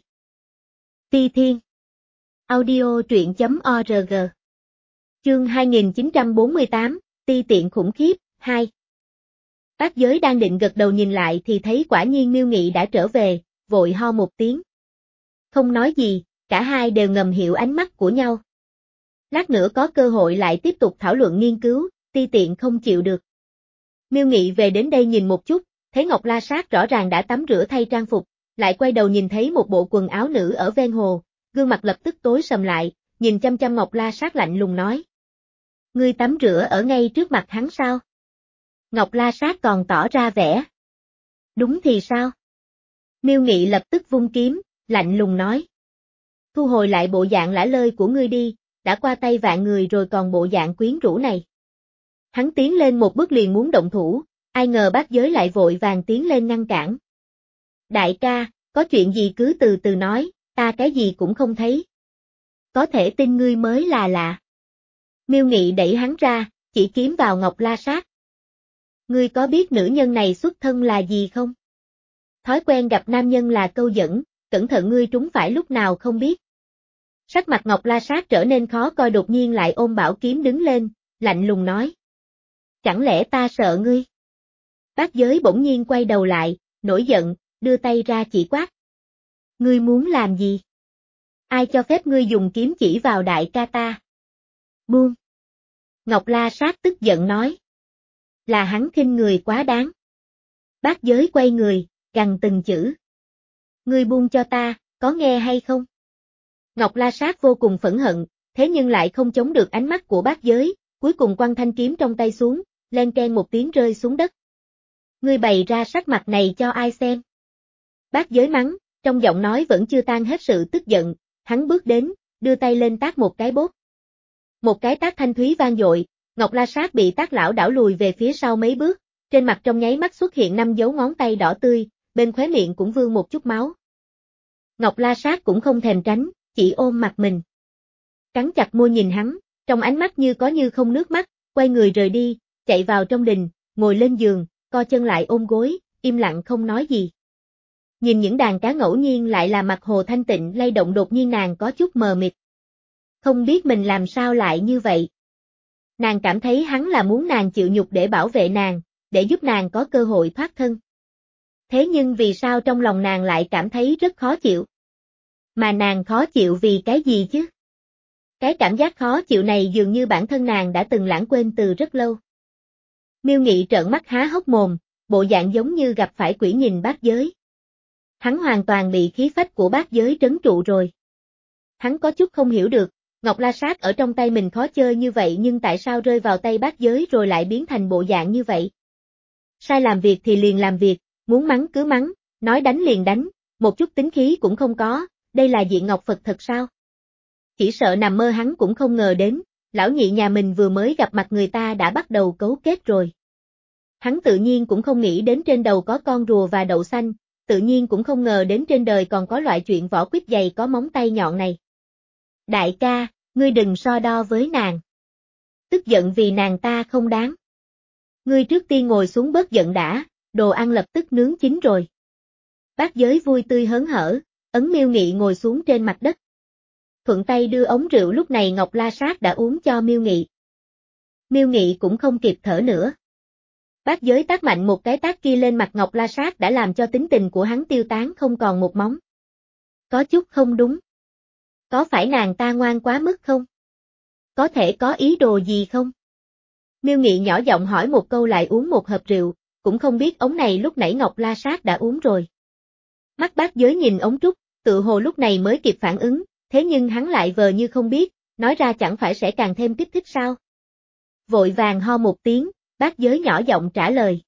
Phi Thiên. Audio truyện chấm org. Chương hai nghìn chín trăm bốn mươi tám, Ti tiện khủng khiếp, hai. Bác Giới đang định gật đầu nhìn lại thì thấy quả nhiên Miêu Nghị đã trở về, vội ho một tiếng. Không nói gì, cả hai đều ngầm hiểu ánh mắt của nhau. Lát nữa có cơ hội lại tiếp tục thảo luận nghiên cứu, Ti tiện không chịu được. Miêu Nghị về đến đây nhìn một chút, thấy Ngọc La Sát rõ ràng đã tắm rửa thay trang phục, lại quay đầu nhìn thấy một bộ quần áo nữ ở ven hồ, gương mặt lập tức tối sầm lại, nhìn chăm chăm Ngọc La Sát lạnh lùng nói. Ngươi tắm rửa ở ngay trước mặt hắn sao? Ngọc La Sát còn tỏ ra vẻ. Đúng thì sao? Miêu Nghị lập tức vung kiếm, lạnh lùng nói. Thu hồi lại bộ dạng lả lơi của ngươi đi, đã qua tay vạn người rồi còn bộ dạng quyến rũ này. Hắn tiến lên một bước liền muốn động thủ, ai ngờ Bác Giới lại vội vàng tiến lên ngăn cản. Đại ca, có chuyện gì cứ từ từ nói, ta cái gì cũng không thấy. Có thể tin ngươi mới là lạ. Miêu Nghị đẩy hắn ra, chỉ kiếm vào Ngọc La Sát. Ngươi có biết nữ nhân này xuất thân là gì không? Thói quen gặp nam nhân là câu dẫn, cẩn thận ngươi trúng phải lúc nào không biết. Sắc mặt Ngọc La Sát trở nên khó coi đột nhiên lại ôm bảo kiếm đứng lên, lạnh lùng nói. Chẳng lẽ ta sợ ngươi? Bác Giới bỗng nhiên quay đầu lại, nổi giận, đưa tay ra chỉ quát. Ngươi muốn làm gì? Ai cho phép ngươi dùng kiếm chỉ vào đại ca ta? Buông. Ngọc La Sát tức giận nói. Là hắn khinh người quá đáng. Bác Giới quay người, gằn từng chữ. Ngươi buông cho ta, có nghe hay không? Ngọc La Sát vô cùng phẫn hận, thế nhưng lại không chống được ánh mắt của Bác Giới, cuối cùng quăng thanh kiếm trong tay xuống, len keng một tiếng rơi xuống đất. Ngươi bày ra sắc mặt này cho ai xem? Bác Giới mắng, trong giọng nói vẫn chưa tan hết sự tức giận, hắn bước đến, đưa tay lên tát một cái bốp. Một cái tát thanh thúy vang dội, Ngọc La Sát bị tát lảo đảo lùi về phía sau mấy bước, trên mặt trong nháy mắt xuất hiện năm dấu ngón tay đỏ tươi, bên khóe miệng cũng vương một chút máu. Ngọc La Sát cũng không thèm tránh, chỉ ôm mặt mình. Cắn chặt môi nhìn hắn, trong ánh mắt như có như không nước mắt, quay người rời đi, chạy vào trong đình, ngồi lên giường, co chân lại ôm gối, im lặng không nói gì. Nhìn những đàn cá ngẫu nhiên lại là mặt hồ thanh tịnh lay động đột nhiên nàng có chút mờ mịt. Không biết mình làm sao lại như vậy. Nàng cảm thấy hắn là muốn nàng chịu nhục để bảo vệ nàng, để giúp nàng có cơ hội thoát thân. Thế nhưng vì sao trong lòng nàng lại cảm thấy rất khó chịu? Mà nàng khó chịu vì cái gì chứ? Cái cảm giác khó chịu này dường như bản thân nàng đã từng lãng quên từ rất lâu. Miêu Nghị trợn mắt há hốc mồm, bộ dạng giống như gặp phải quỷ nhìn Bác Giới. Hắn hoàn toàn bị khí phách của Bác Giới trấn trụ rồi. Hắn có chút không hiểu được, Ngọc La Sát ở trong tay mình khó chơi như vậy nhưng tại sao rơi vào tay Bác Giới rồi lại biến thành bộ dạng như vậy? Sai làm việc thì liền làm việc, muốn mắng cứ mắng, nói đánh liền đánh, một chút tính khí cũng không có, đây là Diện Ngọc Phật thật sao? Chỉ sợ nằm mơ hắn cũng không ngờ đến, lão nhị nhà mình vừa mới gặp mặt người ta đã bắt đầu cấu kết rồi. Hắn tự nhiên cũng không nghĩ đến trên đầu có con rùa và đậu xanh, tự nhiên cũng không ngờ đến trên đời còn có loại chuyện vỏ quýt dày có móng tay nhọn này. Đại ca, ngươi đừng so đo với nàng. Tức giận vì nàng ta không đáng. Ngươi trước tiên ngồi xuống bớt giận đã, đồ ăn lập tức nướng chín rồi. Bác Giới vui tươi hớn hở, ấn Miêu Nghị ngồi xuống trên mặt đất. Thuận tay đưa ống rượu lúc này Ngọc La Sát đã uống cho Miêu Nghị. Miêu Nghị cũng không kịp thở nữa. Bác Giới tát mạnh một cái tát kia lên mặt Ngọc La Sát đã làm cho tính tình của hắn tiêu tán không còn một móng. Có chút không đúng. Có phải nàng ta ngoan quá mức không? Có thể có ý đồ gì không? Miêu Nghị nhỏ giọng hỏi một câu lại uống một hộp rượu, cũng không biết ống này lúc nãy Ngọc La Sát đã uống rồi. Mắt Bác Giới nhìn ống trúc, tự hồ lúc này mới kịp phản ứng, thế nhưng hắn lại vờ như không biết, nói ra chẳng phải sẽ càng thêm kích thích sao? Vội vàng ho một tiếng, Bác Giới nhỏ giọng trả lời.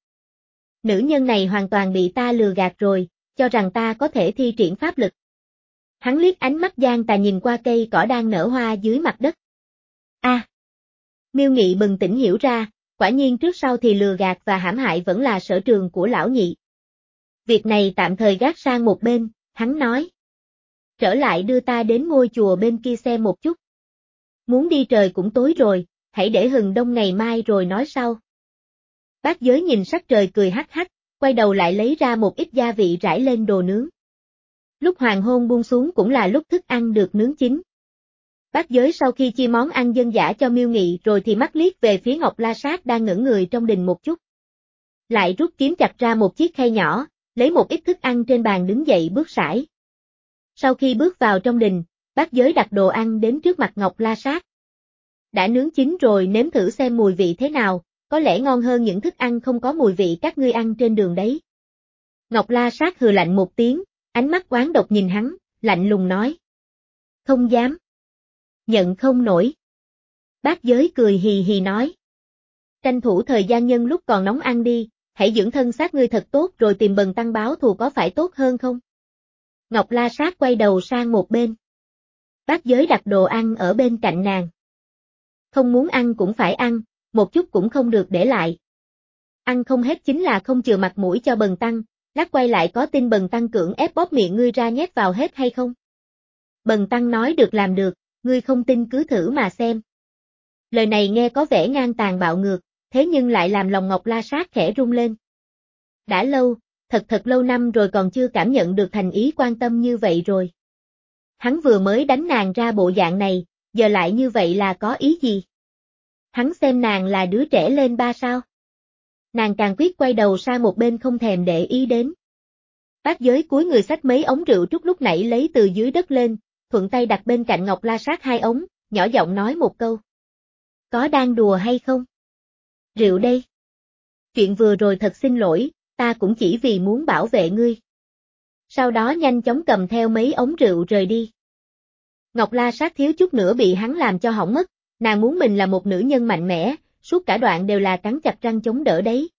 Nữ nhân này hoàn toàn bị ta lừa gạt rồi, cho rằng ta có thể thi triển pháp lực. Hắn liếc ánh mắt gian tà nhìn qua cây cỏ đang nở hoa dưới mặt đất. A. À, Miêu Nghị bừng tỉnh hiểu ra, quả nhiên trước sau thì lừa gạt và hãm hại vẫn là sở trường của lão nhị. Việc này tạm thời gác sang một bên, hắn nói. Trở lại đưa ta đến ngôi chùa bên kia xem một chút. Muốn đi trời cũng tối rồi, hãy để hừng đông ngày mai rồi nói sau. Bác Giới nhìn sắc trời cười hắc hắc, quay đầu lại lấy ra một ít gia vị rải lên đồ nướng. Lúc hoàng hôn buông xuống cũng là lúc thức ăn được nướng chín. Bác Giới sau khi chia món ăn dân dã cho Miêu Nghị rồi thì mắt liếc về phía Ngọc La Sát đang ngẩn người trong đình một chút. Lại rút kiếm chặt ra một chiếc khay nhỏ, lấy một ít thức ăn trên bàn đứng dậy bước sải. Sau khi bước vào trong đình, Bác Giới đặt đồ ăn đến trước mặt Ngọc La Sát. Đã nướng chín rồi nếm thử xem mùi vị thế nào, có lẽ ngon hơn những thức ăn không có mùi vị các ngươi ăn trên đường đấy. Ngọc La Sát hừ lạnh một tiếng, ánh mắt oán độc nhìn hắn, lạnh lùng nói. Không dám. Nhận không nổi. Bác Giới cười hì hì nói. Tranh thủ thời gian nhân lúc còn nóng ăn đi, hãy dưỡng thân xác ngươi thật tốt rồi tìm Bần Tăng báo thù có phải tốt hơn không? Ngọc La Sát quay đầu sang một bên. Bác Giới đặt đồ ăn ở bên cạnh nàng. Không muốn ăn cũng phải ăn, một chút cũng không được để lại. Ăn không hết chính là không chừa mặt mũi cho Bần Tăng, lát quay lại có tin Bần Tăng cưỡng ép bóp miệng ngươi ra nhét vào hết hay không? Bần Tăng nói được làm được, ngươi không tin cứ thử mà xem. Lời này nghe có vẻ ngang tàn bạo ngược, thế nhưng lại làm lòng Ngọc La Sát khẽ rung lên. Đã lâu, thật thật lâu năm rồi còn chưa cảm nhận được thành ý quan tâm như vậy rồi. Hắn vừa mới đánh nàng ra bộ dạng này, giờ lại như vậy là có ý gì? Hắn xem nàng là đứa trẻ lên ba sao? Nàng càng quyết quay đầu sang một bên không thèm để ý đến. Bác Giới cúi người xách mấy ống rượu trúc lúc nãy lấy từ dưới đất lên, thuận tay đặt bên cạnh Ngọc La Sát hai ống, nhỏ giọng nói một câu. Có đang đùa hay không? Rượu đây. Chuyện vừa rồi thật xin lỗi, ta cũng chỉ vì muốn bảo vệ ngươi. Sau đó nhanh chóng cầm theo mấy ống rượu rời đi. Ngọc La Sát thiếu chút nữa bị hắn làm cho hỏng mất, nàng muốn mình là một nữ nhân mạnh mẽ, suốt cả đoạn đều là cắn chặt răng chống đỡ đấy.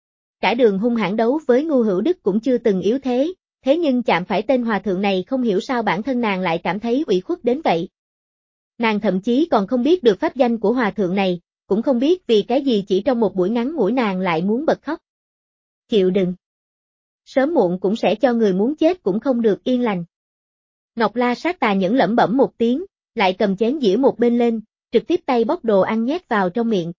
Cả đường hung hãn đấu với Ngưu Hữu Đức cũng chưa từng yếu thế, thế nhưng chạm phải tên hòa thượng này không hiểu sao bản thân nàng lại cảm thấy ủy khuất đến vậy. Nàng thậm chí còn không biết được pháp danh của hòa thượng này, cũng không biết vì cái gì chỉ trong một buổi ngắn ngủi nàng lại muốn bật khóc. Chịu đựng. Sớm muộn cũng sẽ cho người muốn chết cũng không được yên lành. Ngọc La Sát tà nhẫn lẩm bẩm một tiếng, lại cầm chén dĩa một bên lên, trực tiếp tay bóc đồ ăn nhét vào trong miệng.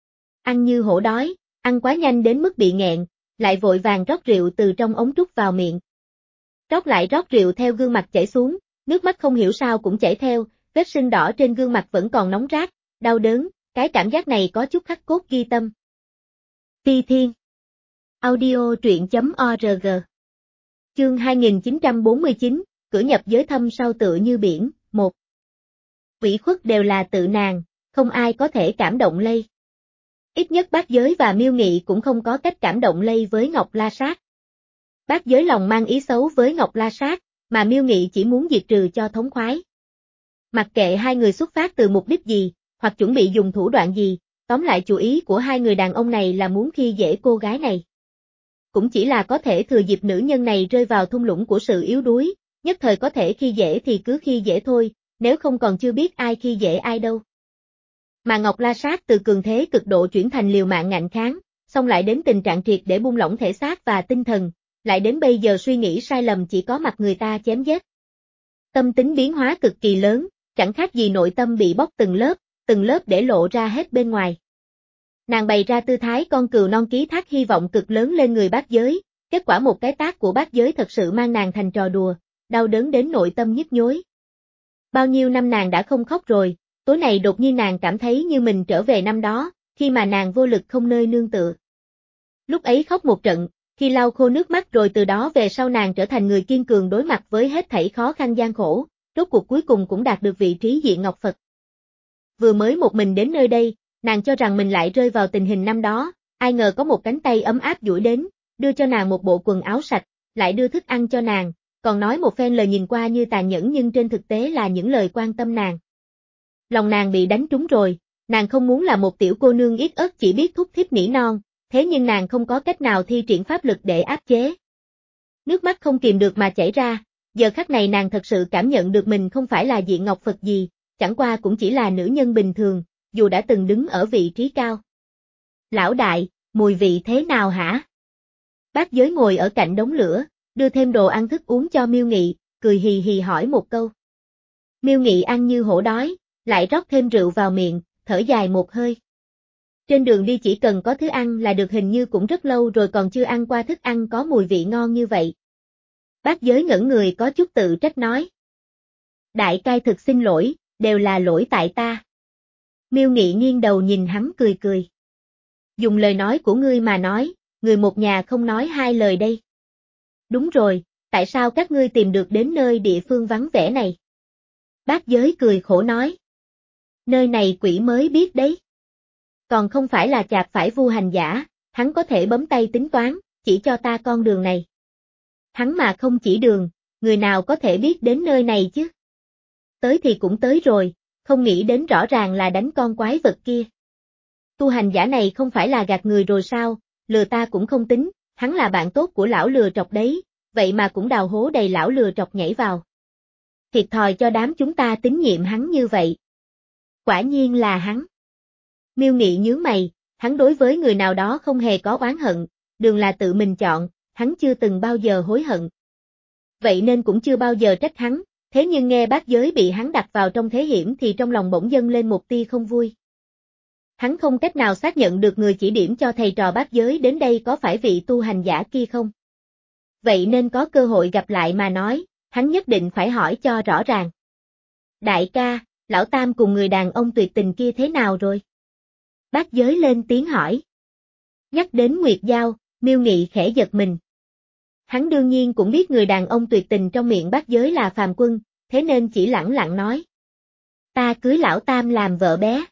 Ăn như hổ đói, ăn quá nhanh đến mức bị nghẹn, lại vội vàng rót rượu từ trong ống trúc vào miệng. Rót lại rót rượu theo gương mặt chảy xuống, nước mắt không hiểu sao cũng chảy theo, vết sưng đỏ trên gương mặt vẫn còn nóng rát, đau đớn, cái cảm giác này có chút khắc cốt ghi tâm. Phi Thiên Audio truyện chấm org Chương hai nghìn chín trăm bốn mươi chín, cửa nhập giới thâm sâu tựa như biển, một. Ủy khuất đều là tự nàng, không ai có thể cảm động lây. Ít nhất Bác Giới và Miêu Nghị cũng không có cách cảm động lây với Ngọc La Sát. Bác Giới lòng mang ý xấu với Ngọc La Sát, mà Miêu Nghị chỉ muốn diệt trừ cho thống khoái. Mặc kệ hai người xuất phát từ mục đích gì, hoặc chuẩn bị dùng thủ đoạn gì, tóm lại chủ ý của hai người đàn ông này là muốn khi dễ cô gái này. Cũng chỉ là có thể thừa dịp nữ nhân này rơi vào thung lũng của sự yếu đuối, nhất thời có thể khi dễ thì cứ khi dễ thôi, nếu không còn chưa biết ai khi dễ ai đâu. Mà Ngọc La Sát từ cường thế cực độ chuyển thành liều mạng ngạnh kháng, xong lại đến tình trạng triệt để buông lỏng thể xác và tinh thần, lại đến bây giờ suy nghĩ sai lầm chỉ có mặt người ta chém giết. Tâm tính biến hóa cực kỳ lớn, chẳng khác gì nội tâm bị bóc từng lớp, từng lớp để lộ ra hết bên ngoài. Nàng bày ra tư thái con cừu non ký thác hy vọng cực lớn lên người bát giới, kết quả một cái tát của bát giới thật sự mang nàng thành trò đùa, đau đớn đến nội tâm nhức nhối. Bao nhiêu năm nàng đã không khóc rồi, tối này đột nhiên nàng cảm thấy như mình trở về năm đó, khi mà nàng vô lực không nơi nương tựa. Lúc ấy khóc một trận, khi lau khô nước mắt rồi từ đó về sau nàng trở thành người kiên cường đối mặt với hết thảy khó khăn gian khổ, rốt cuộc cuối cùng cũng đạt được vị trí diện ngọc Phật. Vừa mới một mình đến nơi đây, nàng cho rằng mình lại rơi vào tình hình năm đó, ai ngờ có một cánh tay ấm áp duỗi đến, đưa cho nàng một bộ quần áo sạch, lại đưa thức ăn cho nàng, còn nói một phen lời nhìn qua như tàn nhẫn nhưng trên thực tế là những lời quan tâm nàng. Lòng nàng bị đánh trúng rồi, nàng không muốn là một tiểu cô nương yết ớt chỉ biết thúc thiết nỉ non, thế nhưng nàng không có cách nào thi triển pháp lực để áp chế. Nước mắt không kìm được mà chảy ra, giờ khắc này nàng thật sự cảm nhận được mình không phải là diện ngọc Phật gì, chẳng qua cũng chỉ là nữ nhân bình thường, dù đã từng đứng ở vị trí cao. Lão đại, mùi vị thế nào hả? Bác giới ngồi ở cạnh đống lửa, đưa thêm đồ ăn thức uống cho Miêu Nghị, cười hì hì hỏi một câu. Miêu Nghị ăn như hổ đói, lại rót thêm rượu vào miệng, thở dài một hơi. Trên đường đi chỉ cần có thứ ăn là được, hình như cũng rất lâu rồi còn chưa ăn qua thức ăn có mùi vị ngon như vậy. Bác giới ngẩn người có chút tự trách nói. Đại cai thực xin lỗi, đều là lỗi tại ta. Miêu Nghị nghiêng đầu nhìn hắn cười cười. Dùng lời nói của ngươi mà nói, người một nhà không nói hai lời đây. Đúng rồi, tại sao các ngươi tìm được đến nơi địa phương vắng vẻ này? Bác giới cười khổ nói. Nơi này quỷ mới biết đấy. Còn không phải là chạp phải vu hành giả, hắn có thể bấm tay tính toán, chỉ cho ta con đường này. Hắn mà không chỉ đường, người nào có thể biết đến nơi này chứ? Tới thì cũng tới rồi, không nghĩ đến rõ ràng là đánh con quái vật kia. Tu hành giả này không phải là gạt người rồi sao, lừa ta cũng không tính, hắn là bạn tốt của lão lừa trọc đấy, vậy mà cũng đào hố đầy lão lừa trọc nhảy vào. Thiệt thòi cho đám chúng ta tín nhiệm hắn như vậy. Quả nhiên là hắn. Miêu Nghị nhướng mày, hắn đối với người nào đó không hề có oán hận, đường là tự mình chọn, hắn chưa từng bao giờ hối hận. Vậy nên cũng chưa bao giờ trách hắn, thế nhưng nghe bác giới bị hắn đặt vào trong thế hiểm thì trong lòng bỗng dâng lên một tia không vui. Hắn không cách nào xác nhận được người chỉ điểm cho thầy trò bác giới đến đây có phải vị tu hành giả kia không. Vậy nên có cơ hội gặp lại mà nói, hắn nhất định phải hỏi cho rõ ràng. Đại ca, lão Tam cùng người đàn ông tuyệt tình kia thế nào rồi? Bác giới lên tiếng hỏi. Nhắc đến Nguyệt Giao, Miêu Nghị khẽ giật mình. Hắn đương nhiên cũng biết người đàn ông tuyệt tình trong miệng bác giới là Phàm Quân, thế nên chỉ lẳng lặng nói. Ta cưới lão Tam làm vợ bé.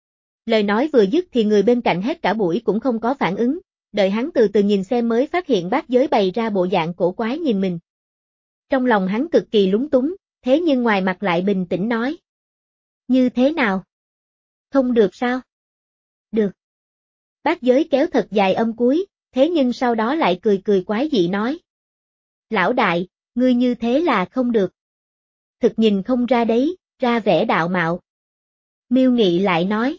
Lời nói vừa dứt thì người bên cạnh hết cả buổi cũng không có phản ứng, đợi hắn từ từ nhìn xem mới phát hiện bác giới bày ra bộ dạng cổ quái nhìn mình. Trong lòng hắn cực kỳ lúng túng, thế nhưng ngoài mặt lại bình tĩnh nói. Như thế nào? Không được sao? Được. Bác giới kéo thật dài âm cuối, thế nhưng sau đó lại cười cười quái dị nói. Lão đại, ngươi như thế là không được. Thực nhìn không ra đấy, ra vẻ đạo mạo. Miêu Nghị lại nói.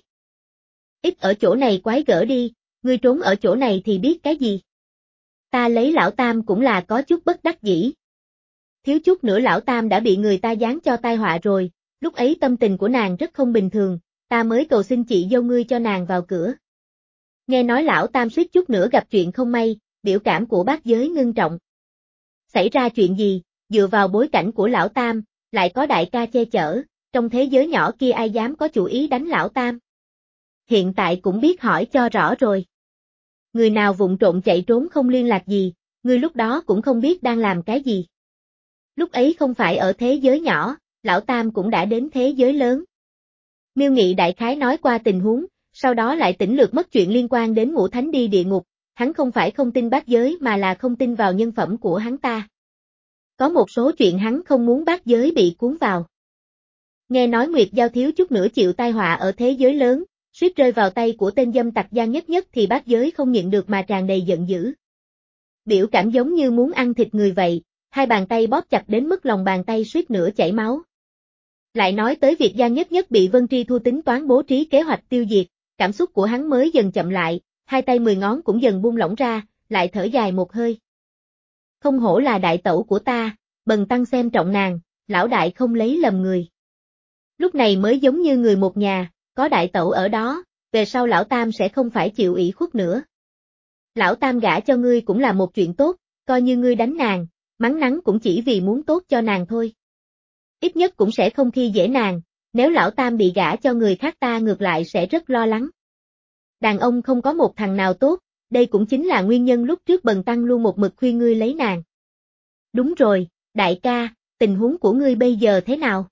Ít ở chỗ này quái gở đi, ngươi trốn ở chỗ này thì biết cái gì. Ta lấy lão Tam cũng là có chút bất đắc dĩ. Thiếu chút nữa lão Tam đã bị người ta giáng cho tai họa rồi, lúc ấy tâm tình của nàng rất không bình thường, ta mới cầu xin chị dâu ngươi cho nàng vào cửa. Nghe nói lão Tam suýt chút nữa gặp chuyện không may, biểu cảm của bác giới ngưng trọng. Xảy ra chuyện gì, dựa vào bối cảnh của lão Tam, lại có đại ca che chở, trong thế giới nhỏ kia ai dám có chủ ý đánh lão Tam. Hiện tại cũng biết hỏi cho rõ rồi. Người nào vụng trộm chạy trốn không liên lạc gì, ngươi lúc đó cũng không biết đang làm cái gì. Lúc ấy không phải ở thế giới nhỏ, lão Tam cũng đã đến thế giới lớn. Miêu Nghị đại khái nói qua tình huống, sau đó lại tỉnh lược mất chuyện liên quan đến ngũ thánh đi địa ngục, hắn không phải không tin bác giới mà là không tin vào nhân phẩm của hắn ta. Có một số chuyện hắn không muốn bác giới bị cuốn vào. Nghe nói Nguyệt Giao thiếu chút nữa chịu tai họa ở thế giới lớn, suýt rơi vào tay của tên dâm tặc gian nhất nhất thì bác giới không nhịn được mà tràn đầy giận dữ. Biểu cảm giống như muốn ăn thịt người vậy, hai bàn tay bóp chặt đến mức lòng bàn tay suýt nữa chảy máu. Lại nói tới việc Giang Nhất Nhất bị Vân Tri Thu tính toán bố trí kế hoạch tiêu diệt, cảm xúc của hắn mới dần chậm lại, hai tay mười ngón cũng dần buông lỏng ra, lại thở dài một hơi. Không hổ là đại tẩu của ta, Bần tăng xem trọng nàng, lão đại không lấy lầm người. Lúc này mới giống như người một nhà, có đại tẩu ở đó, về sau lão tam sẽ không phải chịu ủy khuất nữa. Lão tam gả cho ngươi cũng là một chuyện tốt, coi như ngươi đánh nàng, mắng nắng cũng chỉ vì muốn tốt cho nàng thôi. Ít nhất cũng sẽ không khi dễ nàng, nếu lão tam bị gả cho người khác ta ngược lại sẽ rất lo lắng. Đàn ông không có một thằng nào tốt, đây cũng chính là nguyên nhân lúc trước Bần tăng luôn một mực khuyên ngươi lấy nàng. Đúng rồi, đại ca, tình huống của ngươi bây giờ thế nào?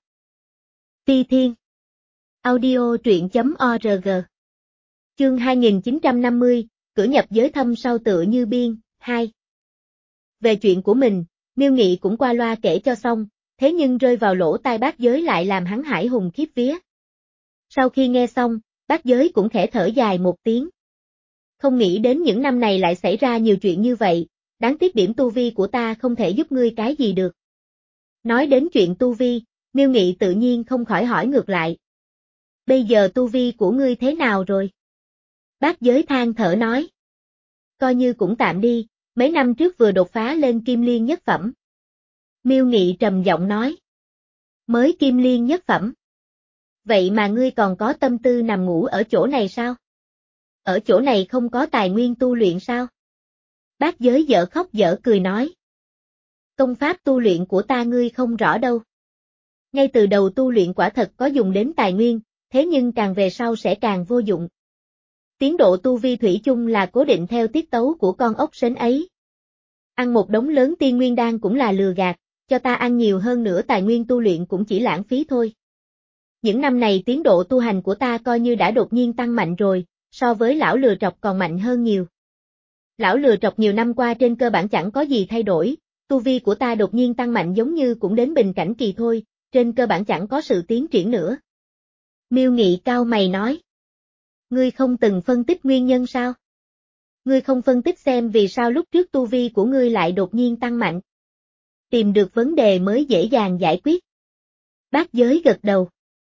Phi Thiên Audio truyện chấm org Chương hai nghìn chín trăm năm mươi, cửa nhập giới thâm sau tựa như biên, hai. Về chuyện của mình, Miêu Nghị cũng qua loa kể cho xong, thế nhưng rơi vào lỗ tai Bác Giới lại làm hắn hãi hùng khiếp vía. Sau khi nghe xong, Bác Giới cũng khẽ thở dài một tiếng. Không nghĩ đến những năm này lại xảy ra nhiều chuyện như vậy, đáng tiếc điểm tu vi của ta không thể giúp ngươi cái gì được. Nói đến chuyện tu vi, Miêu Nghị tự nhiên không khỏi hỏi ngược lại. Bây giờ tu vi của ngươi thế nào rồi? Bác Giới than thở nói. Coi như cũng tạm đi, mấy năm trước vừa đột phá lên Kim Liên nhất phẩm. Miêu Nghị trầm giọng nói. Mới Kim Liên nhất phẩm. Vậy mà ngươi còn có tâm tư nằm ngủ ở chỗ này sao? Ở chỗ này không có tài nguyên tu luyện sao? Bác Giới dở khóc dở cười nói. Công pháp tu luyện của ta ngươi không rõ đâu. Ngay từ đầu tu luyện quả thật có dùng đến tài nguyên, thế nhưng càng về sau sẽ càng vô dụng. Tiến độ tu vi thủy chung là cố định theo tiết tấu của con ốc sến ấy. Ăn một đống lớn tiên nguyên đan cũng là lừa gạt, cho ta ăn nhiều hơn nữa tài nguyên tu luyện cũng chỉ lãng phí thôi. Những năm này tiến độ tu hành của ta coi như đã đột nhiên tăng mạnh rồi, so với lão lừa trọc còn mạnh hơn nhiều. Lão lừa trọc nhiều năm qua trên cơ bản chẳng có gì thay đổi, tu vi của ta đột nhiên tăng mạnh giống như cũng đến bình cảnh kỳ thôi, trên cơ bản chẳng có sự tiến triển nữa. Miêu Nghị cao mày nói. Ngươi không từng phân tích nguyên nhân sao? Ngươi không phân tích xem vì sao lúc trước tu vi của ngươi lại đột nhiên tăng mạnh. Tìm được vấn đề mới dễ dàng giải quyết. Bác Giới gật đầu.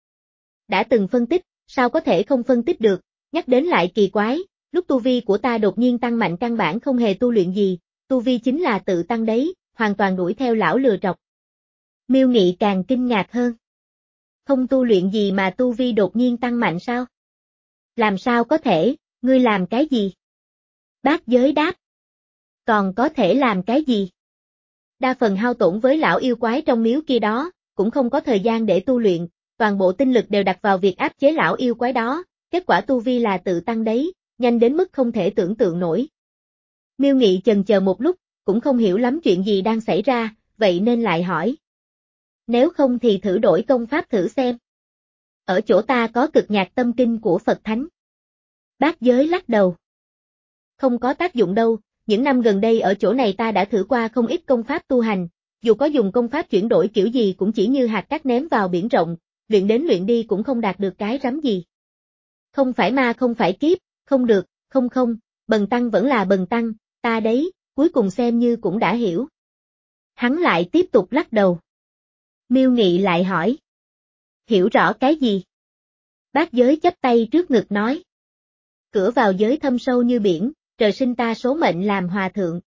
Đã từng phân tích, sao có thể không phân tích được, nhắc đến lại kỳ quái, lúc tu vi của ta đột nhiên tăng mạnh căn bản không hề tu luyện gì, tu vi chính là tự tăng đấy, hoàn toàn đuổi theo lão lừa trọc. Miêu Nghị càng kinh ngạc hơn. Không tu luyện gì mà tu vi đột nhiên tăng mạnh sao? Làm sao có thể, ngươi làm cái gì? Bác Giới đáp. Còn có thể làm cái gì? Đa phần hao tổn với lão yêu quái trong miếu kia đó, cũng không có thời gian để tu luyện, toàn bộ tinh lực đều đặt vào việc áp chế lão yêu quái đó, kết quả tu vi là tự tăng đấy, nhanh đến mức không thể tưởng tượng nổi. Miêu Nghị chần chờ một lúc, cũng không hiểu lắm chuyện gì đang xảy ra, vậy nên lại hỏi. Nếu không thì thử đổi công pháp thử xem. Ở chỗ ta có cực nhạc tâm kinh của Phật Thánh. Bác Giới lắc đầu. Không có tác dụng đâu, những năm gần đây ở chỗ này ta đã thử qua không ít công pháp tu hành, dù có dùng công pháp chuyển đổi kiểu gì cũng chỉ như hạt cát ném vào biển rộng, luyện đến luyện đi cũng không đạt được cái rắm gì. Không phải ma không phải kiếp, không được, không không, Bần tăng vẫn là Bần tăng, ta đấy, cuối cùng xem như cũng đã hiểu. Hắn lại tiếp tục lắc đầu. Miêu Nghị lại hỏi. Hiểu rõ cái gì? Bác Giới chắp tay trước ngực nói. Cửa vào giới thâm sâu như biển, trời sinh ta số mệnh làm hòa thượng.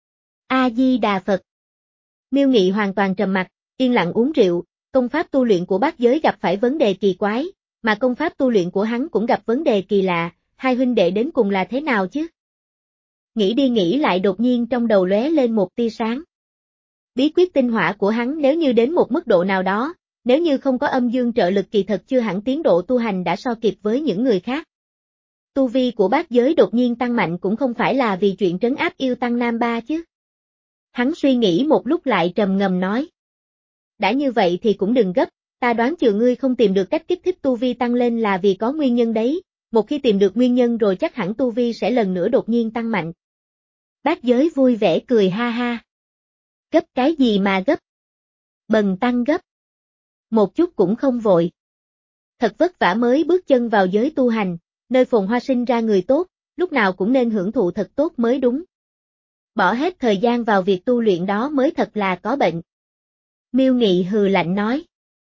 A-di-đà Phật. Miêu Nghị hoàn toàn trầm mặc, yên lặng uống rượu, công pháp tu luyện của Bác Giới gặp phải vấn đề kỳ quái, mà công pháp tu luyện của hắn cũng gặp vấn đề kỳ lạ, hai huynh đệ đến cùng là thế nào chứ? Nghĩ đi nghĩ lại đột nhiên trong đầu lóe lên một tia sáng. Bí quyết tinh hỏa của hắn nếu như đến một mức độ nào đó, nếu như không có âm dương trợ lực kỳ thật chưa hẳn tiến độ tu hành đã so kịp với những người khác. Tu vi của Bác Giới đột nhiên tăng mạnh cũng không phải là vì chuyện trấn áp yêu tăng Nam Ba chứ. Hắn suy nghĩ một lúc lại trầm ngầm nói. Đã như vậy thì cũng đừng gấp, ta đoán chừng ngươi không tìm được cách kích thích tu vi tăng lên là vì có nguyên nhân đấy, một khi tìm được nguyên nhân rồi chắc hẳn tu vi sẽ lần nữa đột nhiên tăng mạnh. Bác Giới vui vẻ cười ha ha. Gấp cái gì mà gấp? Bần tăng gấp. Một chút cũng không vội. Thật vất vả mới bước chân vào giới tu hành, nơi phồn hoa sinh ra người tốt, lúc nào cũng nên hưởng thụ thật tốt mới đúng. Bỏ hết thời gian vào việc tu luyện đó mới thật là có bệnh. Miêu Nghị hừ lạnh nói.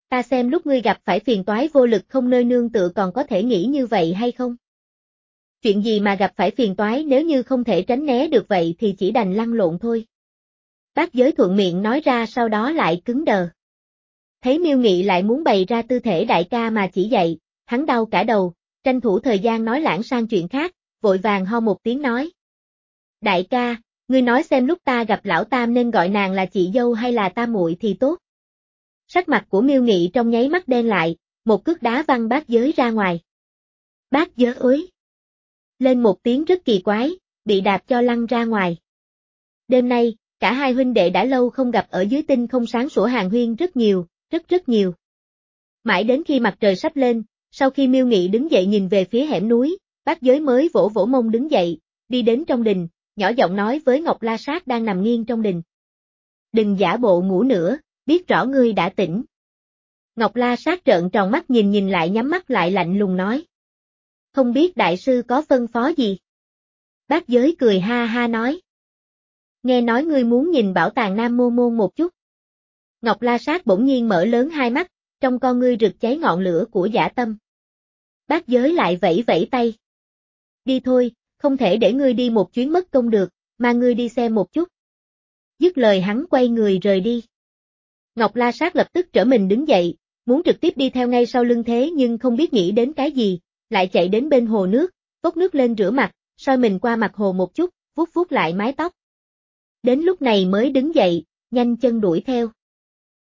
Ta xem lúc ngươi gặp phải phiền toái vô lực không nơi nương tựa còn có thể nghĩ như vậy hay không? Chuyện gì mà gặp phải phiền toái nếu như không thể tránh né được vậy thì chỉ đành lăn lộn thôi. Bác Giới thuận miệng nói ra sau đó lại cứng đờ. Thấy Miêu Nghị lại muốn bày ra tư thể đại ca mà chỉ dạy, hắn đau cả đầu, tranh thủ thời gian nói lãng sang chuyện khác, vội vàng ho một tiếng nói. Đại ca, ngươi nói xem lúc ta gặp lão tam nên gọi nàng là chị dâu hay là tam muội thì tốt. Sắc mặt của Miêu Nghị trong nháy mắt đen lại, một cước đá văng Bác Giới ra ngoài. Bác Giới ối! Lên một tiếng rất kỳ quái, bị đạp cho lăn ra ngoài. Đêm nay, cả hai huynh đệ đã lâu không gặp ở dưới tinh không sáng sủa hàn huyên rất nhiều, rất rất nhiều. Mãi đến khi mặt trời sắp lên, sau khi Miêu Nghị đứng dậy nhìn về phía hẻm núi, Bác Giới mới vỗ vỗ mông đứng dậy, đi đến trong đình, nhỏ giọng nói với Ngọc La Sát đang nằm nghiêng trong đình. Đừng giả bộ ngủ nữa, biết rõ ngươi đã tỉnh. Ngọc La Sát trợn tròn mắt nhìn nhìn lại nhắm mắt lại lạnh lùng nói. Không biết đại sư có phân phó gì? Bác Giới cười ha ha nói. Nghe nói ngươi muốn nhìn bảo tàng Nam Mô Môn một chút. Ngọc La Sát bỗng nhiên mở lớn hai mắt, trong con ngươi rực cháy ngọn lửa của dã tâm. Bác Giới lại vẫy vẫy tay. Đi thôi, không thể để ngươi đi một chuyến mất công được, mà ngươi đi xem một chút. Dứt lời hắn quay người rời đi. Ngọc La Sát lập tức trở mình đứng dậy, muốn trực tiếp đi theo ngay sau lưng thế nhưng không biết nghĩ đến cái gì, lại chạy đến bên hồ nước, vốc nước lên rửa mặt, soi mình qua mặt hồ một chút, vuốt vuốt lại mái tóc. Đến lúc này mới đứng dậy, nhanh chân đuổi theo.